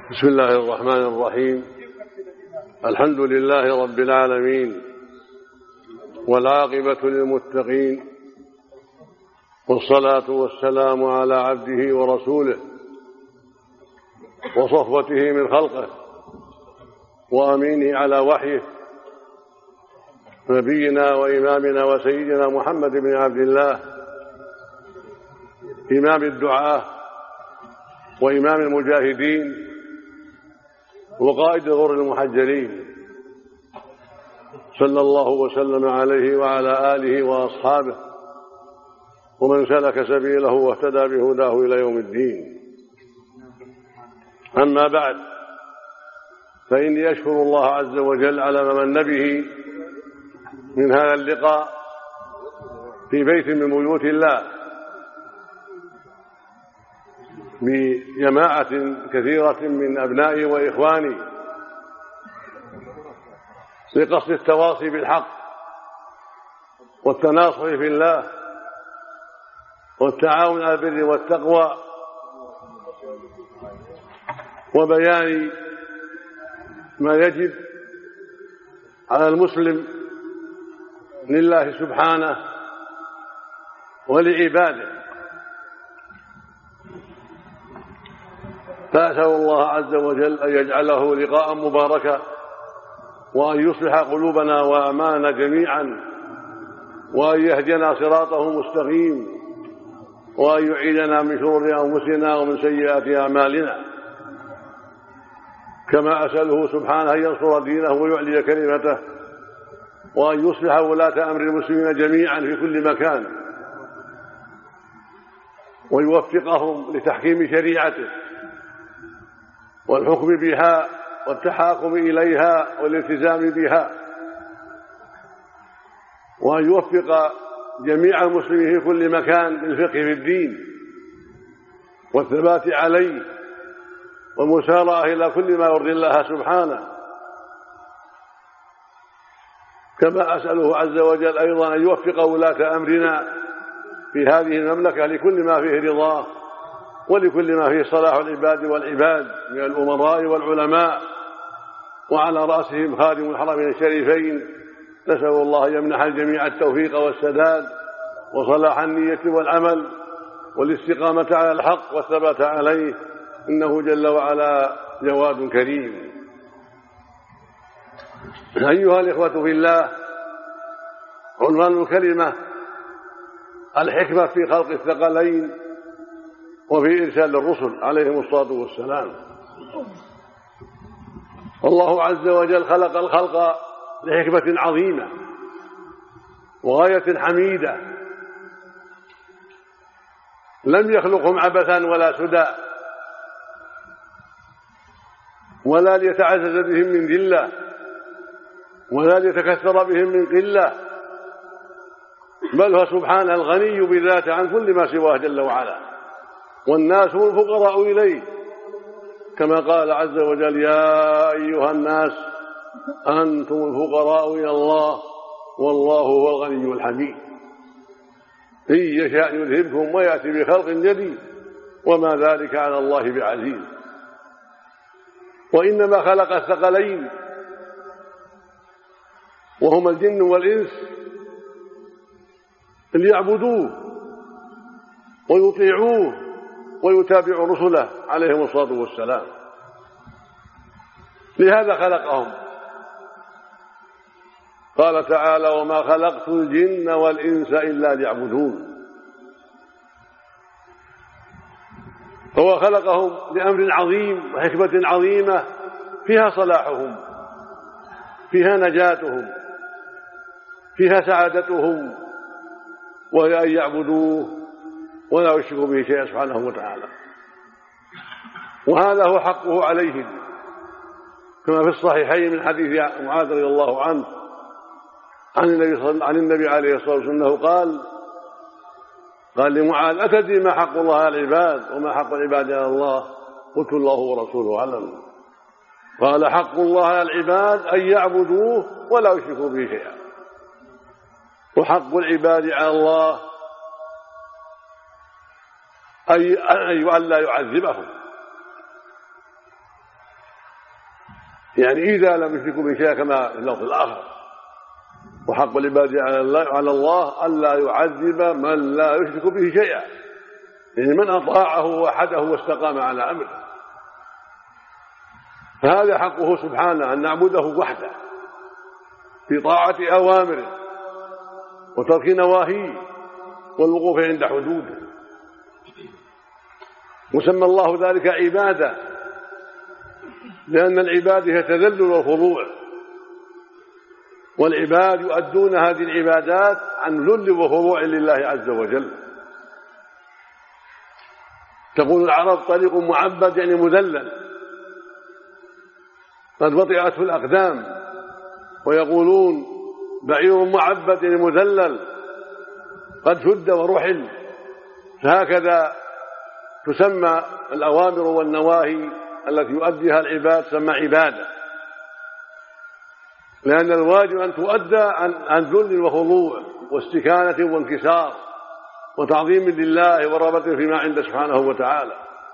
بسم الله الرحمن الرحيم. الحمد لله رب العالمين، والعاقبة للمتقين، والصلاة والسلام على عبده ورسوله وصفوته من خلقه وأمينه على وحيه، نبينا وإمامنا وسيدنا محمد بن عبد الله، إمام الدعاة وإمام المجاهدين وقائد الغر المحجلين، صلى الله وسلم عليه وعلى آله وأصحابه ومن سلك سبيله واهتدى بهداه إلى يوم الدين. أما بعد، فإني أشكر الله عز وجل على ما من به من هذا اللقاء في بيت من بيوت الله بجماعة كثيرة من أبنائي وإخواني لقصد التواصي بالحق والتناصح في الله والتعاون على البر والتقوى وبيان ما يجب على المسلم لله سبحانه ولعباده. فأسأل الله عز وجل أن يجعله لقاء مباركا، وأن يصلح قلوبنا وأعمالنا جميعا، وأن يهدينا صراطه مستقيم، وأن يعيذنا من شرور أنفسنا ومن سيئات أعمالنا، كما أسأله سبحانه أن ينصر دينه ويعلي كلمته، وأن يصلح ولاة أمر المسلمين جميعا في كل مكان، ويوفقهم لتحكيم شريعته والحكم بها والتحاكم إليها والالتزام بها، وأن يوفق جميع المسلمين في كل مكان للفقه في الدين والثبات عليه والمسارعة إلى كل ما يرضي الله سبحانه. كما أسأله عز وجل أيضا أن يوفق ولاة أمرنا في هذه المملكة لكل ما فيه رضاه ولكل ما فيه صلاح العباد والعباد من الأمراء والعلماء، وعلى رأسهم خادم الحرمين الشريفين. نسأل الله أن يمنح الجميع التوفيق والسداد وصلاح النية والعمل والاستقامة على الحق والثبات عليه، إنه جل وعلا جواد كريم. أيها الإخوة في الله، عنوان الكلمة الحكمة في خلق الثقلين وفي إرسال الرسل عليهم الصلاة والسلام. الله عز وجل خلق الخلق لحكمة عظيمة وغاية حميدة، لم يخلقهم عبثا ولا سدى، ولا ليتعزز بهم من ذلة، ولا ليتكثر بهم من قلة، بل هو سبحانه الغني بذاته عن كل ما سواه جل وعلا، والناس هم الفقراء إليه، كما قال عز وجل: يا أيها الناس أنتم الفقراء إلى الله والله هو الغني الحميد. إن يشاء يذهبكم ويأتي بخلق جديد وما ذلك على الله بعزيز. وإنما خلق الثقلين وهما الجن والإنس ليعبدوه ويطيعوه ويتابعوا رسله عليهم الصلاة والسلام، لهذا خلقهم. قال تعالى: وما خلقت الجن والإنس إلا ليعبدون. هو خلقهم لأمر عظيم وحكمة عظيمة فيها صلاحهم، فيها نجاتهم، فيها سعادتهم، وهي أن يعبدوه ولا يشركوا به شيئا سبحانه وتعالى. وهذا هو حقه عليهم، كما في الصحيحين من حديث معاذ رضي الله عنه عن النبي عليه الصلاة والسلام قال لمعاذ: أتدري ما حق الله على العباد وما حق العباد على الله؟ قلت: الله ورسوله أعلم. قال: حق الله على العباد أن يعبدوه ولا يشركوا به شيئا، وحق العباد على الله أن لا يعذبهم. يعني إذا لم يشركوا به شيئا كما في اللفظ الآخر. وحق العباد على الله ألا يعذب من لا يشرك به شيئا، يعني من أطاعه وحده واستقام على أمره، فهذا حقه سبحانه أن نعبده وحده في طاعة أوامره وترك نواهيه والوقوف عند حدوده. وسمى الله ذلك عبادة، لأن العبادة هي تذلل والخضوع، والعباد يؤدون هذه العبادات عن ذل وخضوع لله عز وجل. تقول العرب طريق معبد يعني مذلل قد وطئته الأقدام، ويقولون بعير معبد يعني مذلل قد شد ورحل. فهكذا تسمى الأوامر والنواهي التي يؤديها العباد تسمى عبادة، لأن الواجب أن تؤدى عن ذل وخضوع واستكانة وانكسار وتعظيم لله ورغبة فيما عنده سبحانه وتعالى.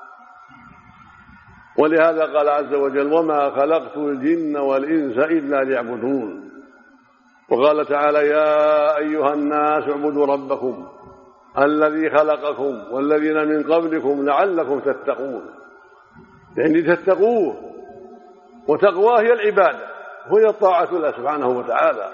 ولهذا قال عز وجل: وما خلقت الجن والإنس إلا ليعبدون. وقال تعالى: يا أيها الناس اعبدوا ربكم الذي خلقكم والذين من قبلكم لعلكم تتقون، يعني تتقوه، وتقواه هي العبادة وهي الطاعة له سبحانه وتعالى.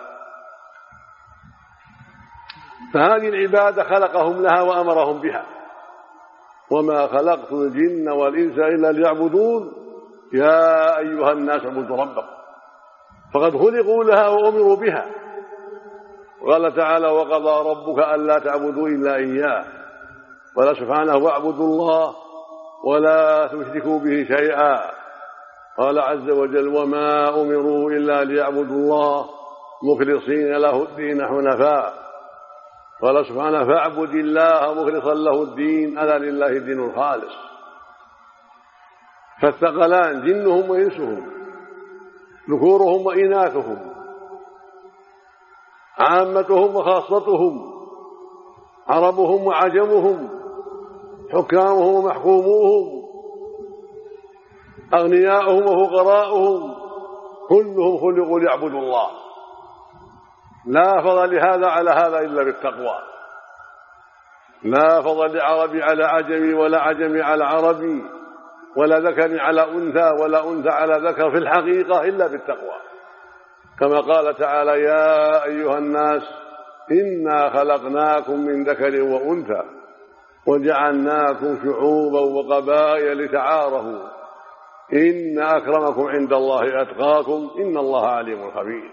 فهذه العبادة خلقهم لها وأمرهم بها: وما خلقت الجن والإنس إلا ليعبدون يا أيها الناس اعبدوا ربكم، فقد خلقوا لها وأمروا بها. قال تعالى: وقضى ربك ألا تعبدوا إلا إياه. قال سبحانه: واعبدوا الله ولا تشركوا به شيئا. قال عز وجل: وما أمروا إلا ليعبدوا الله مخلصين له الدين حنفاء. قال سبحانه: فاعبد الله مخلصا له الدين ألا لله الدين الخالص. فالثقلان جنهم وإنسهم، ذكورهم وإناثهم، عامتهم وخاصتهم، عربهم وعجمهم، حكامهم ومحكوموهم، أغنياؤهم وفقراؤهم، كلهم خلقوا ليعبدوا الله. لا فضل لهذا على هذا إلا بالتقوى، لا فضل لعربي على عجمي ولا عجمي على عربي ولا ذكر على أنثى ولا أنثى على ذكر في الحقيقة إلا بالتقوى، كما قال تعالى: يا أيها الناس إنا خلقناكم من ذكر وأنثى وجعلناكم شعوبا وقبائل لتعارفوا إن أكرمكم عند الله أتقاكم إن الله عليم خبير.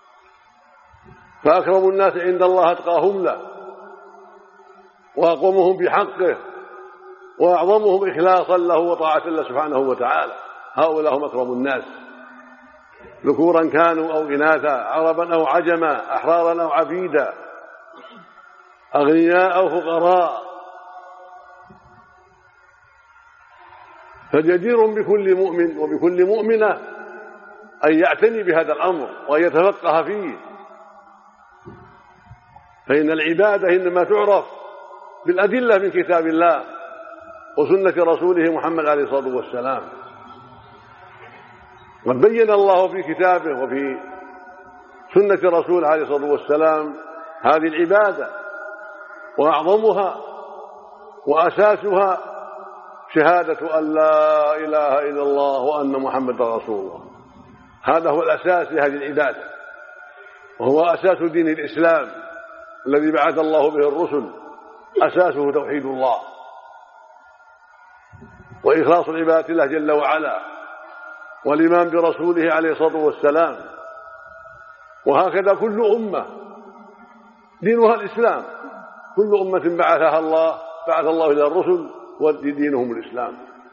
فأكرم الناس عند الله أتقاهم له وأقومهم بحقه وأعظمهم إخلاصا له وطاعة له سبحانه وتعالى. هؤلاء هم أكرم الناس، ذكورا كانوا أو إناثا، عربا أو عجما، أحرارا أو عبيدا، أغنياء أو فقراء. فجدير بكل مؤمن وبكل مؤمنة أن يعتني بهذا الأمر وأن يتفقه فيه، فإن العبادة إنما تعرف بالأدلة من كتاب الله وسنة رسوله محمد عليه الصلاة والسلام. قد بين الله في كتابه وفي سنة رسوله عليه الصلاة والسلام هذه العبادة، وأعظمها وأساسها شهادة أن لا إله إلا الله وأن محمد رسول الله. هذا هو الأساس لهذه العبادة، وهو أساس دين الإسلام الذي بعث الله به الرسل. أساسه توحيد الله وإخلاص العبادة الله جل وعلا والإيمان برسوله عليه الصلاة والسلام. وهكذا كل أمة دينها الإسلام، كل أمة بعث الله إلى الرسل ودينهم الإسلام.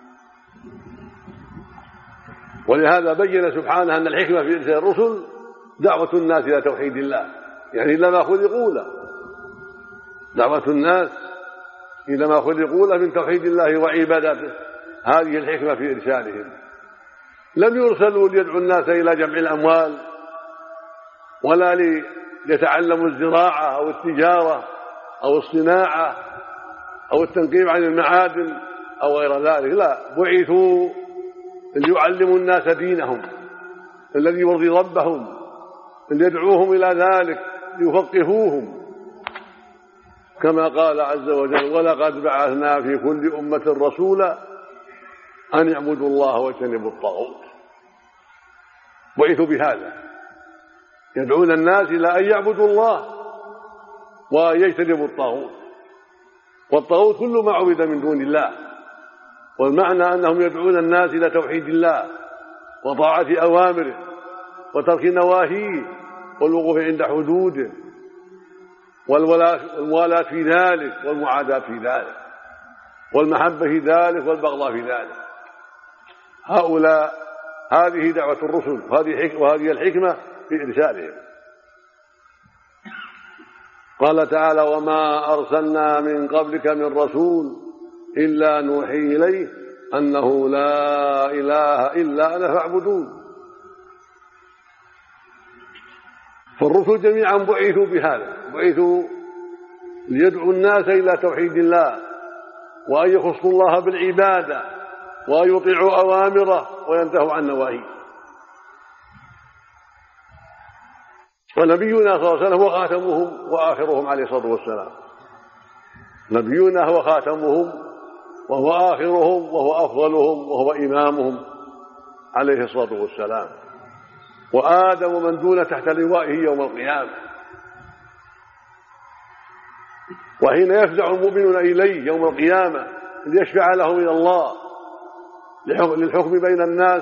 ولهذا بين سبحانه أن الحكمة في إرسال الرسل دعوة الناس إلى توحيد الله، يعني إلا ما خلقوا له، دعوة الناس إلى ما خلقوا له من توحيد الله وعبادته. هذه الحكمة في إرسالهم. لم يرسلوا ليدعوا الناس إلى جمع الأموال ولا ليتعلموا الزراعة أو التجارة أو الصناعة أو التنقيب عن المعادن أو غير ذلك، لا، بعثوا ليعلموا الناس دينهم الذي يرضي ربهم، أن يدعوهم إلى ذلك ليفقهوهم، كما قال عز وجل: ولقد بعثنا في كل أمة رسولا أن يعبدوا الله واجتنبوا الطاغوت. بعثوا بهذا، يدعون الناس إلى أن يعبدوا الله ويجتنبوا الطاغوت. والطاغوت كل ما عبد من دون الله، والمعنى أنهم يدعون الناس إلى توحيد الله وطاعة أوامره وترك نواهيه والوقوف عند حدوده والموالاة في ذلك والمعاداة في ذلك والمحبة في ذلك والبغضاء في ذلك. هذه دعوة الرسل، وهذه الحكمة في إرسالهم. قال تعالى: وما أرسلنا من قبلك من رسول إلا نوحي إليه أنه لا إله إلا أنا فاعبدون. فالرسل جميعا بعثوا بهذا، بعثوا ليدعوا الناس إلى توحيد الله وأن يخصوا الله بالعبادة وأن يطيعوا أوامره وينتهوا عن نواهيه. ونبينا صلى الله عليه وسلم هو خاتمهم وآخرهم عليه الصلاة والسلام. نبينا هو خاتمهم وهو آخرهم وهو أفضلهم وهو إمامهم عليه الصلاة والسلام، وآدم من دون تحت لوائه يوم القيامة. وحين يفزع المؤمنون إليه يوم القيامة ليشفع لهم إلى الله للحكم بين الناس،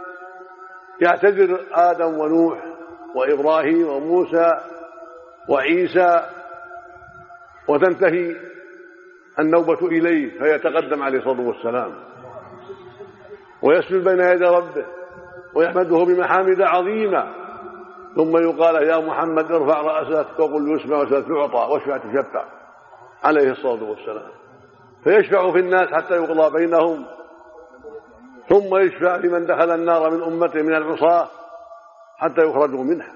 يعتذر آدم ونوح وإبراهيم وموسى وعيسى، وتنتهي النوبة إليه فيتقدم عليه الصلاة والسلام ويسجد بين يدي ربه ويحمده بمحامد عظيمة، ثم يقال: يا محمد ارفع رأسك وقل يسمع وسل تعطى واشفع تشفع عليه الصلاة والسلام. فيشفع في الناس حتى يقضى بينهم، ثم يشفع لمن دخل النار من أمته من العصاة حتى يخرجوا منها.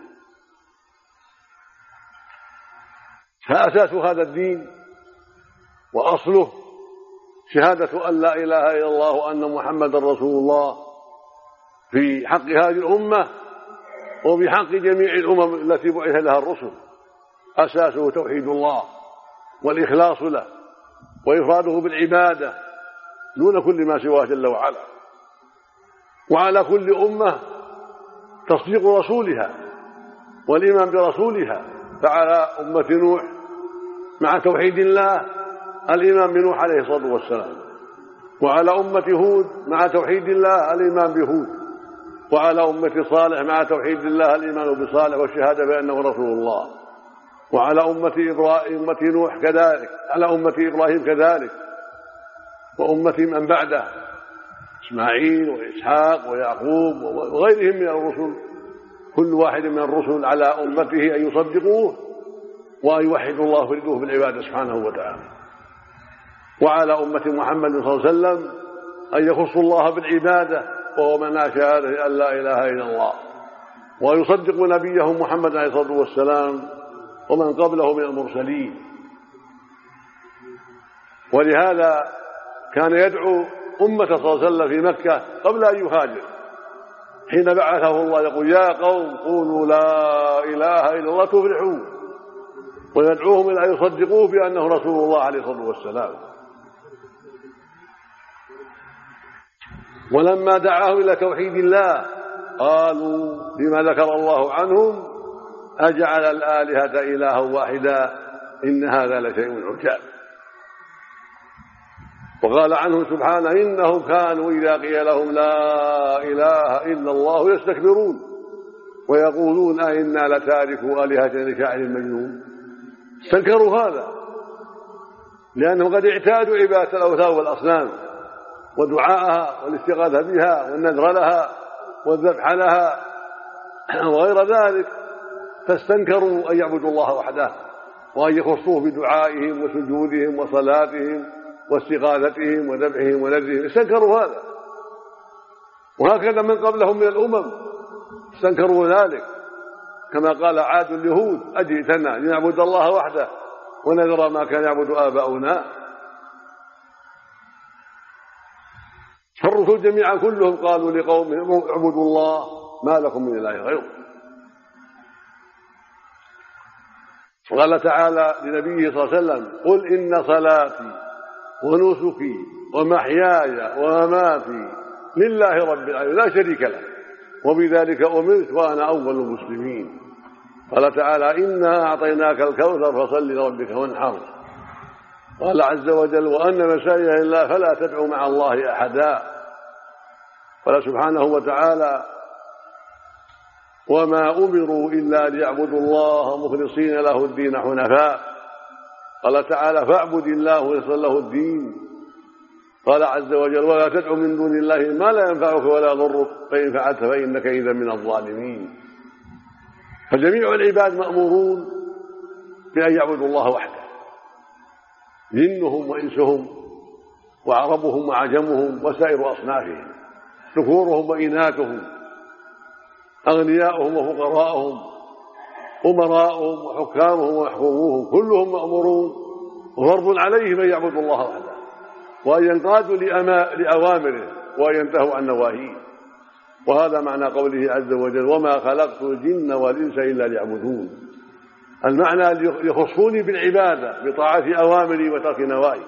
فأساس هذا الدين وأصله شهادة أن لا إله إلا الله وأن محمدا رسول الله في حق هذه الأمة وبحق جميع الأمم التي بعث لها الرسل. أساسه توحيد الله والإخلاص له وإفراده بالعبادة دون كل ما سواه جل وعلا. وعلى كل أمة تصديق رسولها والإيمان برسولها، فعلى أمة نوح مع توحيد الله الإيمان بنوح عليه الصلاة والسلام، وعلى أمة هود مع توحيد الله الإيمان بهود، وعلى أمة صالح مع توحيد الله الإيمان بصالح والشهادة بأنه رسول الله، وعلى أمة نوح كذلك، على أمة إبراهيم كذلك، وأمة من بعده إسماعيل وإسحاق ويعقوب وغيرهم من الرسل. كل واحد من الرسل على أمته أن يصدقوه وأن يوحدوا الله ويفردوه بالعبادة سبحانه وتعالى. وعلى أمة محمد صلى الله عليه وسلم أن يخصوا الله بالعبادة وهو من شهادة أن لا إله إلا الله، ويصدقوا نبيهم محمد عليه الصلاة والسلام ومن قبله من المرسلين. ولهذا كان يدعو أمة صلى الله عليه وسلم في مكة قبل أن يهاجر، حين بعثه الله يقول: يا قوم قولوا لا إله إلا الله تفلحوا، ويدعوهم إلى أن يصدقوه بأنه رسول الله عليه الصلاة والسلام. ولما دعاهم إلى توحيد الله قالوا فيما ذكر الله عنهم: أجعل الآلهة إلها واحدا إن هذا لشيء عجاب. وقال عنهم سبحانه: إنهم كانوا إذا قيل لهم لا إله إلا الله يستكبرون ويقولون أئنا لتاركوا آلهتنا لشاعر مجنون. استنكروا هذا لأنهم قد اعتادوا عبادة الأوثان والأصنام ودعاءها والاستغاثة بها والنذر لها والذبح لها وغير ذلك، فاستنكروا أن يعبدوا الله وحده وأن يخصوه بدعائهم وسجودهم وصلاتهم واستغاثتهم وذبحهم ونذرهم. استنكروا هذا، وهكذا من قبلهم من الأمم استنكروا ذلك، كما قال عاد اليهود: أجئتنا لنعبد الله وحده ونذر ما كان يعبد آباؤنا. فالرسل جميعا كلهم قالوا لقومهم: اعبدوا الله ما لكم من إله غيره. وقال تعالى لنبيه صلى الله عليه وسلم قل إن صلاتي ونسكي ومحياي ومماتي لله رب العالمين لا شريك له وبذلك أمرت وأنا أول المسلمين. قال تعالى إنا أعطيناك الكوثر فصل لربك وانحر. قال عز وجل وأن مساجد لله فلا تدعوا مع الله أحدا. قال سبحانه وتعالى وما أمروا إلا ليعبدوا الله مخلصين له الدين حنفاء. قال تعالى فاعبد الله ويصل له الدين. قال عز وجل ولا تدع من دون الله ما لا ينفعك ولا يضرك فإن فعلت فإنك إذا من الظالمين. فجميع العباد مأمورون بأن يعبدوا الله وحده، جنهم وإنسهم وعربهم وعجمهم وسائر أصنافهم، ذكورهم وإناثهم، أغنياؤهم وفقراءهم، أمراءهم وحكامهم ومحكوموهم، كلهم مأمورون وفرض عليهم أن يعبدوا الله وحده وأن ينقادوا لأوامره وأن ينتهوا عن نواهيه. وهذا معنى قوله عز وجل وما خلقت الجن والإنس إلا ليعبدون. المعنى يخصوني بالعبادة بطاعة أوامري وترك نواهي.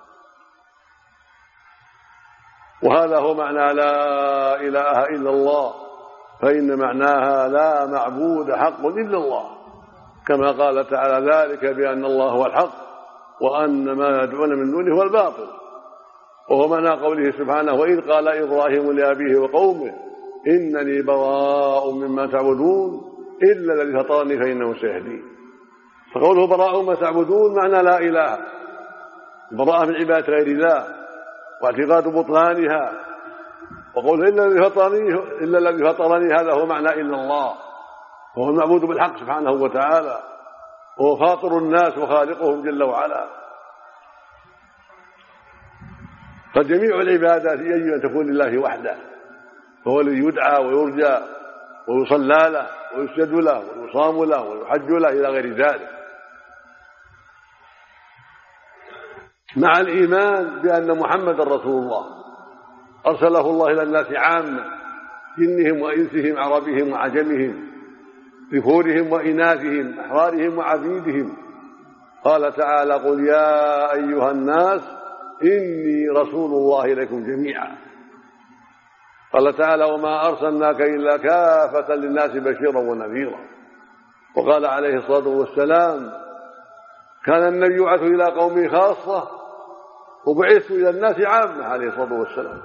وهذا هو معنى لا إله إلا الله، فإن معناها لا معبود حق إلا الله، كما قال تعالى ذلك بأن الله هو الحق وأن ما يدعون من دونه هو الباطل. وهو معنى قوله سبحانه وإذ قال إبراهيم لأبيه وقومه إنني براء مما تعبدون إلا الذي فطرني فإنه سيهدين. فقوله براء مما تعبدون معنى لا إله، براء من عبادة غير الله واعتقاد بطلانها. وقوله إلا الذي فطرني هذا هو معنى إلا الله، وهو المعبود بالحق سبحانه وتعالى، وهو فاطر الناس وخالقهم جل وعلا. فجميع العبادات يجب أن تكون لله وحده، فهو الذي يدعى ويرجى ويصلى له ويسجد له ويصام له ويحج له إلى غير ذلك، مع الإيمان بأن محمد رسول الله أرسله الله إلى الناس عامة، جنهم وإنسهم، عربهم وعجمهم، ذكورهم وإناثهم، أحرارهم وعبيدهم. قال تعالى قل يا أيها الناس إني رسول الله إليكم جميعا. قال تعالى وما أرسلناك إلا كافة للناس بشيرا ونذيرا. وقال عليه الصلاة والسلام كان النبي يبعث إلى قومه خاصة وبعث إلى الناس عامة عليه الصلاة والسلام.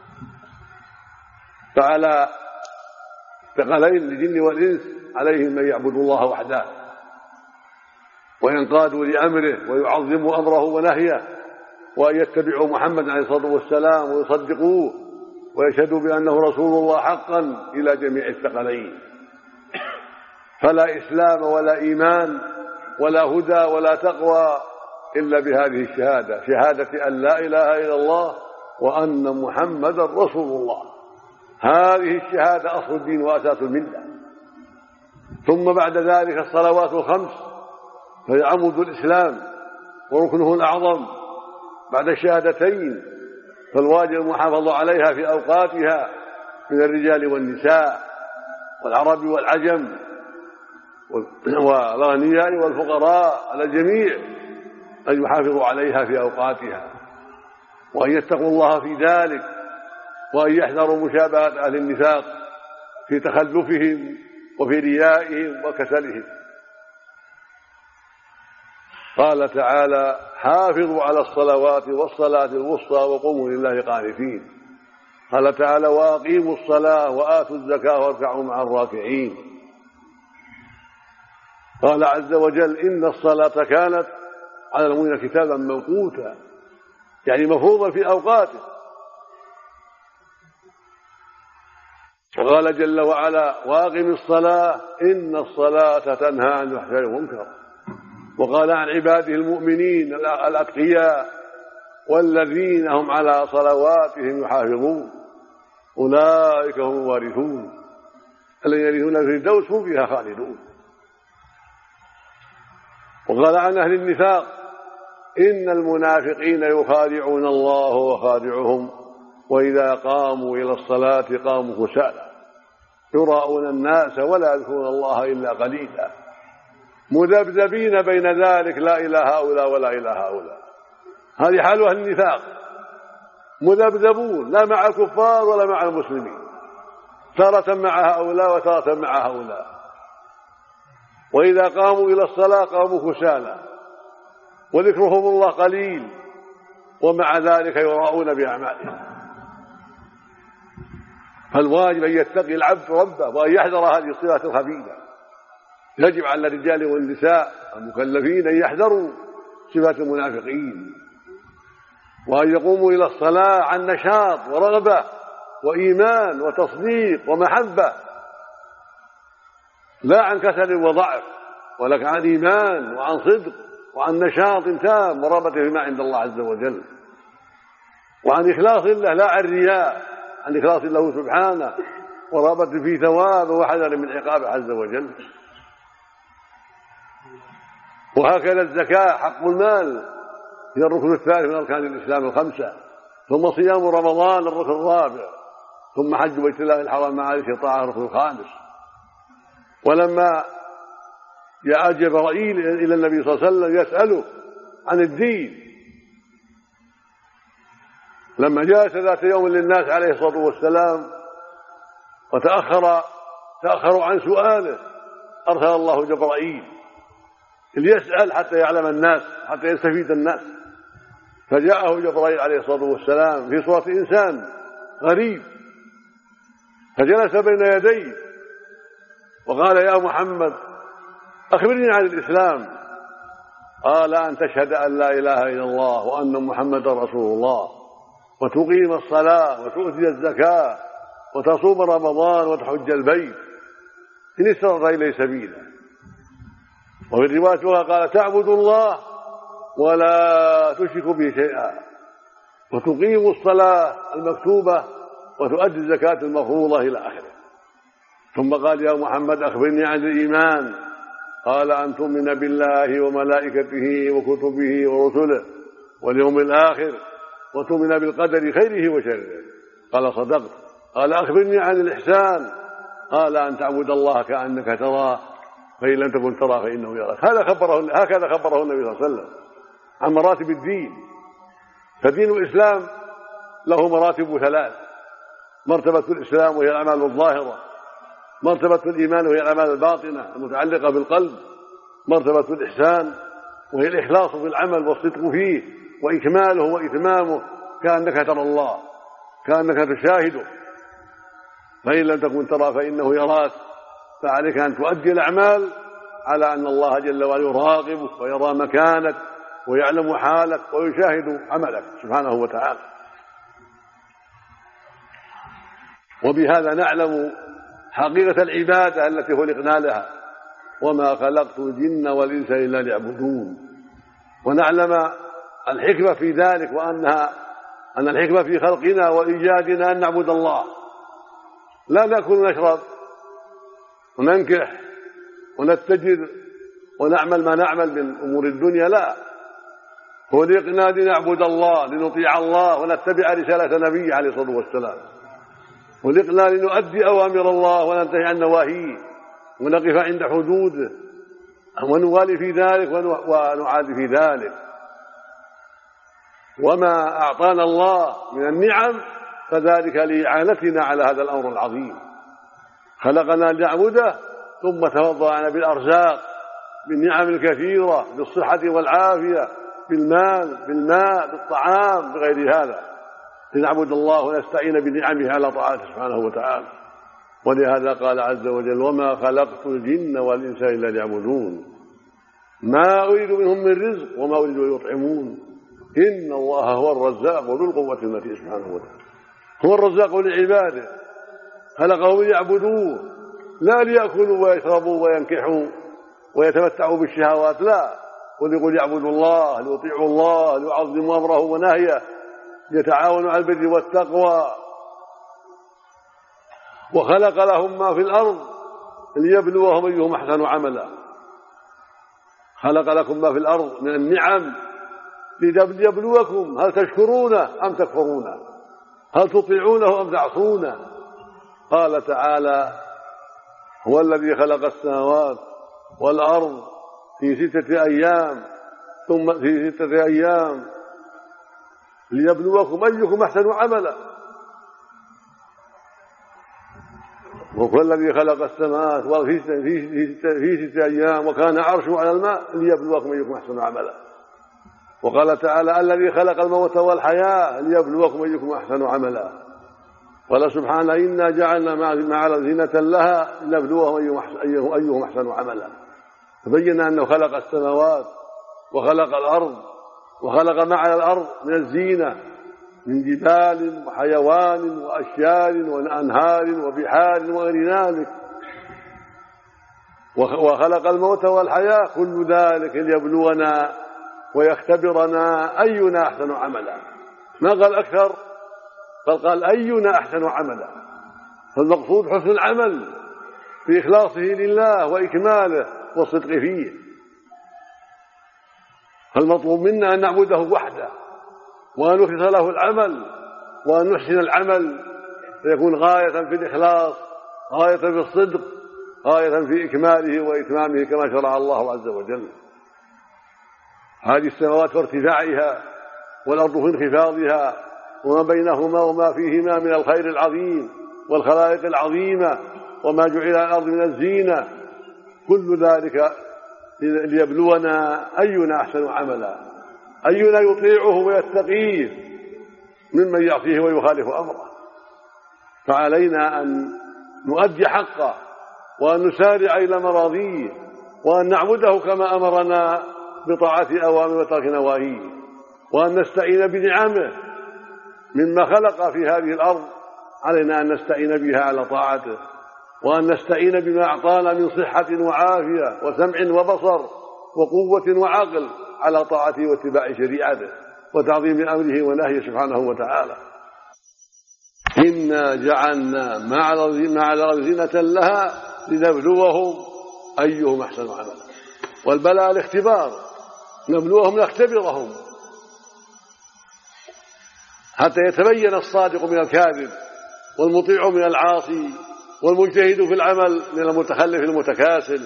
فعلى ثقلين الجن والإنس عليهم أن يعبدوا الله وحده وينقادوا لأمره ويعظموا أمره ونهيه، وأن يتبعوا محمد عليه الصلاة والسلام ويصدقوه ويشهدوا بأنه رسول الله حقا إلى جميع الثقلين. فلا إسلام ولا إيمان ولا هدى ولا تقوى إلا بهذه الشهادة، شهادة أن لا إله إلا الله وأن محمدا رسول الله. هذه الشهادة أصل الدين وأساس الملة. ثم بعد ذلك الصلوات الخمس فهي عمود الإسلام وركنه الأعظم بعد الشهادتين، فالواجب المحافظة عليها في أوقاتها من الرجال والنساء والعرب والعجم والأغنياء والفقراء، على الجميع أن يحافظوا عليها في أوقاتها وأن يتقوا الله في ذلك، وأن يحذروا مشابهة أهل النفاق في تخلفهم وفي ريائهم وكسلهم. قال تعالى حافظوا على الصلوات والصلاة الوسطى وقوموا لله قانتين. قال تعالى وأقيموا الصلاة وآتوا الزكاة واركعوا مع الراكعين. قال عز وجل إن الصلاة كانت على المؤمنين كتابا موقوتا، يعني مفروضا في أوقاته. وقال جل وعلا وأقم الصلاة إن الصلاة تنهى عن الفحشاء والمنكر. وقال عن عباده المؤمنين الأتقياء والذين هم على صلواتهم يحافظون أولئك هم الوارثون الذين يرثون الفردوس هم فيها خالدون. وقال عن أهل النفاق إن المنافقين يخادعون الله وخادعهم وإذا قاموا إلى الصلاة قاموا كسالى يراءون الناس ولا يذكرون الله إلا قليلا مذبذبين بين ذلك لا إلى هؤلاء ولا إلى هؤلاء. هذه حال أهل النفاق، مذبذبون لا مع الكفار ولا مع المسلمين، تارة مع هؤلاء وتارة مع هؤلاء. وإذا قاموا إلى الصلاة قاموا كسالى وذكرهم الله قليل، ومع ذلك يراءون بأعمالهم. فالواجب أن يتقي العبد ربه وأن يحذر هذه الصفات الخبيثة. يجب على الرجال والنساء المكلفين أن يحذروا صفات المنافقين، وأن يقوموا إلى الصلاة عن نشاط ورغبة وإيمان وتصديق ومحبة، لا عن كسل وضعف، ولكن عن إيمان وعن صدق وعن نشاط تام ورغبة فيما عند الله عز وجل، وعن إخلاص له لا عن رياء، عن إخلاص له سبحانه ورغبة في ثواب وحذر من عقابه عز وجل. وهكذا الزكاة حق المال هي الركن الثالث من أركان الإسلام الخمسة، ثم صيام رمضان الركن الرابع، ثم حج بيت الله الحرام مع الاستطاعة الركن الخامس. ولما جاء جبرائيل إلى النبي صلى الله عليه وسلم يسأله عن الدين، لما جاء ذات يوم للناس عليه الصلاة والسلام وتأخروا عن سؤاله، أرسل الله جبرائيل ليسأل حتى يعلم الناس، حتى يستفيد الناس. فجاءه جبرائيل عليه الصلاة والسلام في صورة إنسان غريب، فجلس بين يديه وقال: يا محمد أخبرني عن الإسلام. قال: أن تشهد أن لا إله إلا الله وأن محمدا رسول الله، وتقيم الصلاة وتؤتي الزكاة وتصوم رمضان وتحج البيت إن استطعت إليه سبيلا. وفي الرواية قال: تعبد الله ولا تشرك به شيئا، وتقيم الصلاة المكتوبة وتؤدي الزكاة المفروضة إلى آخره. ثم قال: يا محمد أخبرني عن الإيمان. قال: أن تؤمن بالله وملائكته وكتبه ورسله واليوم الآخر، وتؤمن بالقدر خيره وشره. قال: صدقت. قال: أخبرني عن الإحسان. قال: أن تعبد الله كأنك تراه فإن لم تكن تراه فإنه يراك. هكذا خبره النبي صلى الله عليه وسلم عن مراتب الدين. فدين الإسلام له مراتب ثلاث: مرتبة الإسلام وهي الأعمال الظاهرة، مرتبة الإيمان وهي الأعمال الباطنة المتعلقة بالقلب، مرتبة الإحسان وهي الإخلاص في العمل والصدق فيه وإكماله وإتمامه كأنك ترى الله، كأنك تشاهده، فإن لم تكن ترى فإنه يراك. فعليك أن تؤدي الأعمال على أن الله جل وعلا يراقبك ويرى مكانك ويعلم حالك ويشاهد عملك سبحانه وتعالى. وبهذا نعلم حقيقة العبادة التي خلقنا لها: وما خلقت الجن والإنس إلا ليعبدون. ونعلم الحكمة في ذلك، أن الحكمة في خلقنا وإيجادنا أن نعبد الله، لا نأكل ونشرب وننكح ونتجر ونعمل ما نعمل من أمور الدنيا، لا، خلقنا لنعبد الله، لنطيع الله ونتبع رسالة نبيه عليه الصلاة والسلام. خلقنا لنؤدي أوامر الله وننتهي عن نواهيه ونقف عند حدوده ونوالي في ذلك ونعادي في ذلك. وما أعطانا الله من النعم فذلك لإعانتنا على هذا الأمر العظيم. خلقنا لنعبده ثم تفضلنا بالأرزاق، بالنعم الكثيرة، بالصحة والعافية، بالمال، بالماء، بالطعام، بغير هذا، لنعبد الله ونستعين بنعمه على طاعته سبحانه وتعالى. ولهذا قال عز وجل: وما خلقت الجن والإنس إلا ليعبدون ما أريد منهم من رزق وما أريد أن يطعمون إن الله هو الرزاق ذو القوة المتين سبحانه وتعالى. هو الرزاق لعباده، خلقهم ليعبدوه، لا ليأكلوا ويشربوا وينكحوا ويتمتعوا بالشهوات، لا، وليقول يعبدوا الله، ليطيعوا الله، ليعظموا أمره ونهيه، يتعاونوا على البر والتقوى. وخلق لهم ما في الأرض ليبلوهم أيهم أحسن عملا. خلق لكم ما في الأرض من النعم ليبلوكم هل تشكرونه أم تكفرونه، هل تطيعونه أم تعصونه. قال تعالى: هو الذي خلق السماوات والأرض في 6 أيام ثم في 6 أيام ليبلوكم أيكم أحسن عملا. وهو الذي خلق السماوات في 6 أيام وكان عرشه على الماء ليبلوكم أيكم أحسن عملا. وقال تعالى الذي خلق الموت والحياة ليبلوكم أيكم أحسن عملا. قال سبحانه إنا جعلنا مع زينة لها لنبلوهم أيهم أحسن عملا. فبين أنه خلق السماوات وخلق الأرض وخلق ما على الأرض من الزينة من جبال وحيوان وأشجار وأنهار وبحار وغير ذلك، وخلق الموت والحياة، كل ذلك ليبلونا ويختبرنا أينا أحسن عملا. ما قال أكثر، بل قال أينا أحسن عملا. فالمقصود حسن العمل في إخلاصه لله وإكماله والصدق فيه. فالمطلوب منا أن نعبده وحده وأن نخلص له العمل وأن نحسن العمل فيكون غاية في الإخلاص، غاية في الصدق، غاية في إكماله وإتمامه كما شرع الله عز وجل. هذه السماوات في ارتفاعها والأرض في انخفاضها وما بينهما وما فيهما من الخير العظيم والخلائق العظيمة وما جعل على الأرض من الزينة، كل ذلك ليبلونا أينا أحسن عملا، أينا يطيعه ويتقيه ممن يعصيه ويخالف أمره. فعلينا أن نؤدي حقه وأن نسارع إلى مراضيه وأن نعبده كما أمرنا بطاعة أوامره وترك نواهيه، وأن نستعين بنعمه مما خلق في هذه الأرض. علينا أن نستعين بها على طاعته، وأن نستعين بما أعطانا من صحة وعافية وسمع وبصر وقوة وعقل على طاعته واتباع شريعته وتعظيم أمره ونهيه سبحانه وتعالى. إنا جعلنا مع الأرض زينة لها لنبلوهم أيهم أحسن عملا. والبلاء الاختبار، نبلوهم نختبرهم حتى يتبين الصادق من الكاذب والمطيع من العاصي والمجتهد في العمل من المتخلف المتكاسل.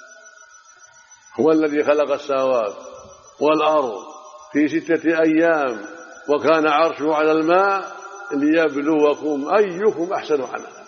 هو الذي خلق السماوات والأرض في 6 أيام وكان عرشه على الماء ليبلوكم أيكم أحسن عملا.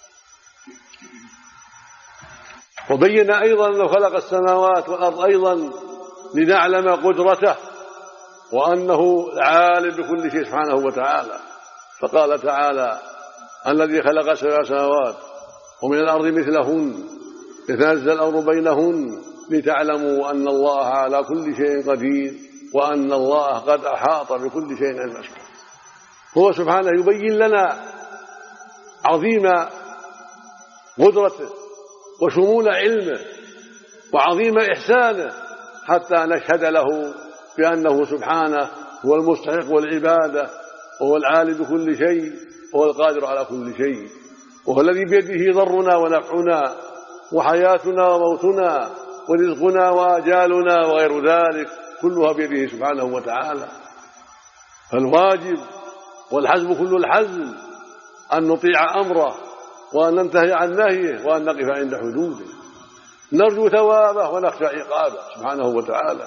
وبين أيضا أنه خلق السماوات والأرض أيضا لنعلم قدرته وأنه عالم بكل شيء سبحانه وتعالى. فقال تعالى الذي خلق 7 سماوات ومن الأرض مثلهن يتنزل الأمر بينهن لتعلموا أن الله على كل شيء قدير وأن الله قد أحاط بكل شيء علما. هو سبحانه يبين لنا عظيم قدرته وشمول علمه وعظيم إحسانه حتى نشهد له بأنه سبحانه هو المستحق والعبادة وهو العالم بكل شيء وهو القادر على كل شيء، وهو الذي بيده ضرنا ونفعنا وحياتنا وموتنا ورزقنا وآجالنا وغير ذلك كلها بيده سبحانه وتعالى. فالواجب والحزم كل الحزم أن نطيع أمره وأن ننتهي عن نهيه وأن نقف عند حدوده، نرجو ثوابه ونخشى عقابه سبحانه وتعالى.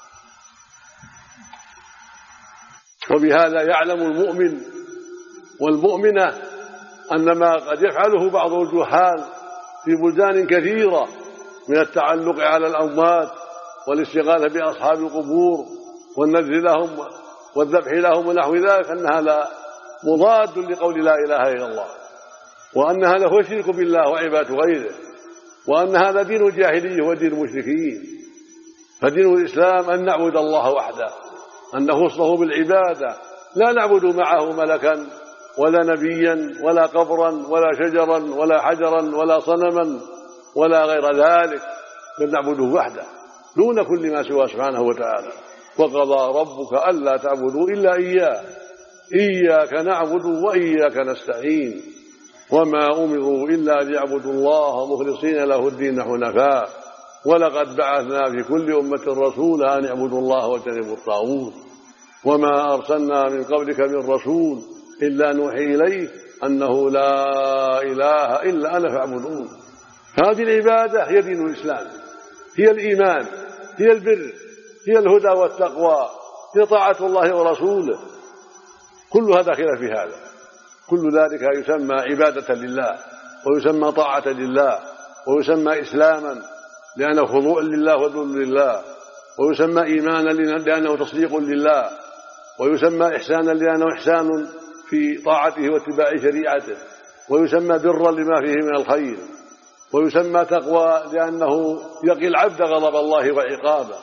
وبهذا يعلم المؤمن والمؤمنة أن ما قد يفعله بعض الجهال في بلدان كثيرة من التعلق على الأموات والاستغاثة بأصحاب القبور والنذر لهم والذبح لهم ونحو ذلك أن هذا مضاد لقول لا إله إلا الله، وأن هذا هو الشرك بالله وعبادة غيره، وأن هذا دين الجاهلية ودين المشركين. فدين الإسلام أن نعبد الله وحده، أن نخصه بالعبادة، لا نعبد معه ملكا ولا نبيا ولا قبرا ولا شجرا ولا حجرا ولا صنما ولا غير ذلك، بل نعبده وحده دون كل ما سواه سبحانه وتعالى. وقضى ربك ألا تعبدوا إلا إياه إياك نعبد وإياك نستعين وما أمروا إلا ليعبدوا الله مخلصين له الدين حنفاء ولقد بعثنا في كل أمة رسولا أن اعبدوا الله واجتنبوا الطاغوت وما أرسلنا من قبلك من رسول إلا نوحي إليه أنه لا إله إلا أنا فاعبدون. هذه العبادة هي دين الإسلام، هي الإيمان، هي البر، هي الهدى والتقوى، هي طاعة الله ورسوله، كلها داخلة في هذا. كل ذلك يسمى عبادة لله، ويسمى طاعة لله، ويسمى إسلاما لأنه خضوع لله وذل لله، ويسمى إيمانا لأنه تصديق لله، ويسمى إحسانا لأنه إحسان في طاعته واتباع شريعته، ويسمى برا لما فيه من الخير، ويسمى تقوى لأنه يقي العبد غضب الله وعقابه.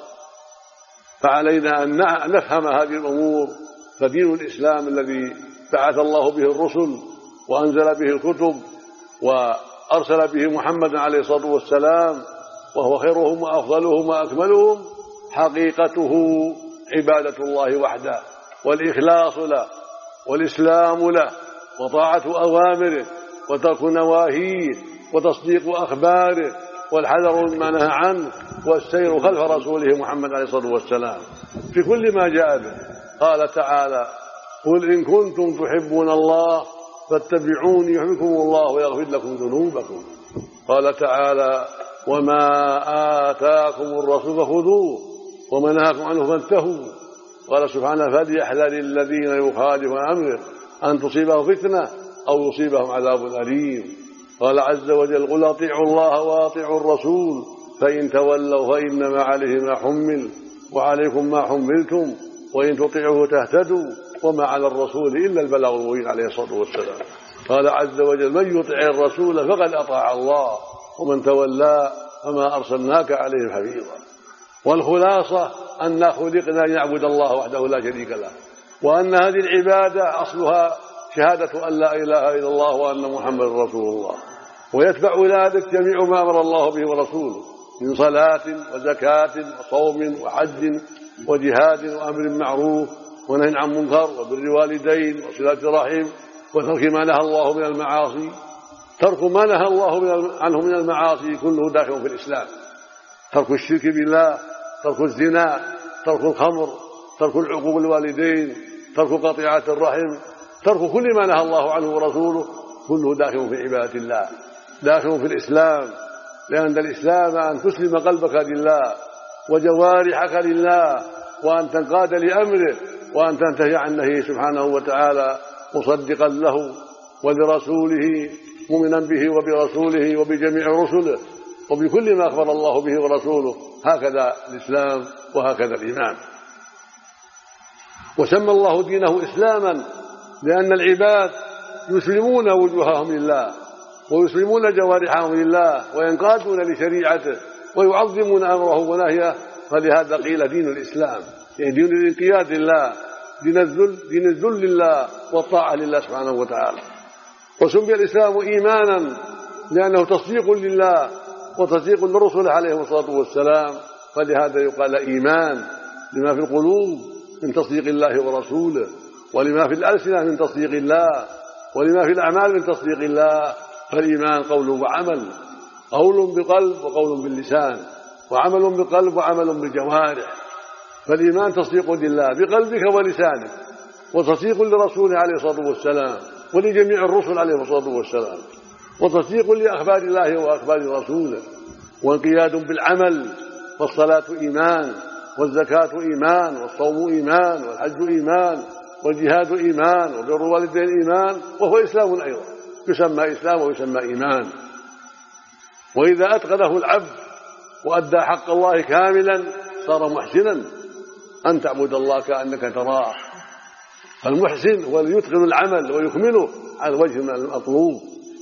فعلينا أن نفهم هذه الأمور. فدين الإسلام الذي بعث الله به الرسل وأنزل به الكتب وأرسل به محمد عليه الصلاة والسلام، وهو خيرهم وأفضلهم وأكملهم، حقيقته عبادة الله وحده، والإخلاص له، والإسلام له، وطاعة أوامره، وترك نواهيه، وتصديق أخباره، والحذر مما نهى عنه، والسير خلف رسوله محمد عليه الصلاة والسلام في كل ما جاء به. قال تعالى: قل إن كنتم تحبون الله فاتبعوني يحببكم الله ويغفر لكم ذنوبكم. قال تعالى: وما آتاكم الرسول فخذوه وما نهاكم عنه فانتهوا. قال سبحانه: فليحذر الذين يخالفون عن أمره أن تصيبهم فتنة أو يصيبهم عذاب أليم. قال عز وجل: قل أطيعوا الله وأطيعوا الرسول فإن تولوا فإنما عليه ما حمل وعليكم ما حملتم وإن تطيعوه تهتدوا وما على الرسول إلا البلاغ المبين عليه الصلاة والسلام. قال عز وجل: من يطع الرسول فقد أطاع الله ومن تولى فما أرسلناك عليهم حفيظا. والخلاصة أننا خلقنا لنعبد الله وحده لا شريك له، وأن هذه العبادة أصلها شهادة أن لا إله إلا الله وأن محمد رسول الله، ويتبع ذلك جميع ما أمر الله به ورسوله من صلاة وزكاة وصوم وحج وجهاد وأمر معروف ونهي عن منكر وبر والدين وصلة رحم وترك ما نهى الله من المعاصي. ترك ما نهى الله عنه من المعاصي كله داخل في الإسلام: ترك الشرك بالله، ترك الزنا، ترك الخمر، ترك العقوق الوالدين، ترك قطيعة الرحم، ترك كل ما نهى الله عنه ورسوله، كله داخل في عبادة الله، داخل في الإسلام. لأن الإسلام أن تسلم قلبك لله وجوارحك لله، وأن تنقاد لأمره، وأن تنتهي عن نهيه سبحانه وتعالى مصدقا له ولرسوله، مؤمنا به وبرسوله وبجميع رسله وبكل ما أخبر الله به ورسوله. هكذا الإسلام وهكذا الإيمان. وسمى الله دينه إسلاما لأن العباد يسلمون وجوههم لله ويسلمون جوارحهم لله وينقادون لشريعته ويعظمون أمره ونهيه، فلهذا قيل دين الإسلام، يعني دين الانقياد لله، دين الذل لله والطاعة لله سبحانه وتعالى. وسمي الإسلام إيمانا لأنه تصديق لله وتصديق للرسل عليهم الصلاة والسلام، فلهذا يقال إيمان لما في القلوب من تصديق الله ورسوله، ولما في الألسنة من تصديق الله، ولما في الأعمال من تصديق الله. فالإيمان قول وعمل، قول بقلب وقول باللسان، وعمل بقلب وعمل بالجوارح. فالإيمان تصديق لله بقلبك ولسانك، وتصديق لرسوله عليه الصلاة والسلام ولجميع الرسل عليه الصلاة والسلام، وتصديق لأخبار الله وأخبار رسوله، وانقياد بالعمل. فالصلاة إيمان، والزكاة إيمان، والصوم إيمان، والحج إيمان، والجهاد إيمان، وبر الوالدين إيمان، وهو إسلام أيضا، يسمى إسلام ويسمى إيمان. وإذا أتقنه العبد وأدى حق الله كاملا صار محسنا، أن تعبد الله كأنك تراه. فالمحسن هو الذي يتقن العمل ويكمله على الوجه المطلوب.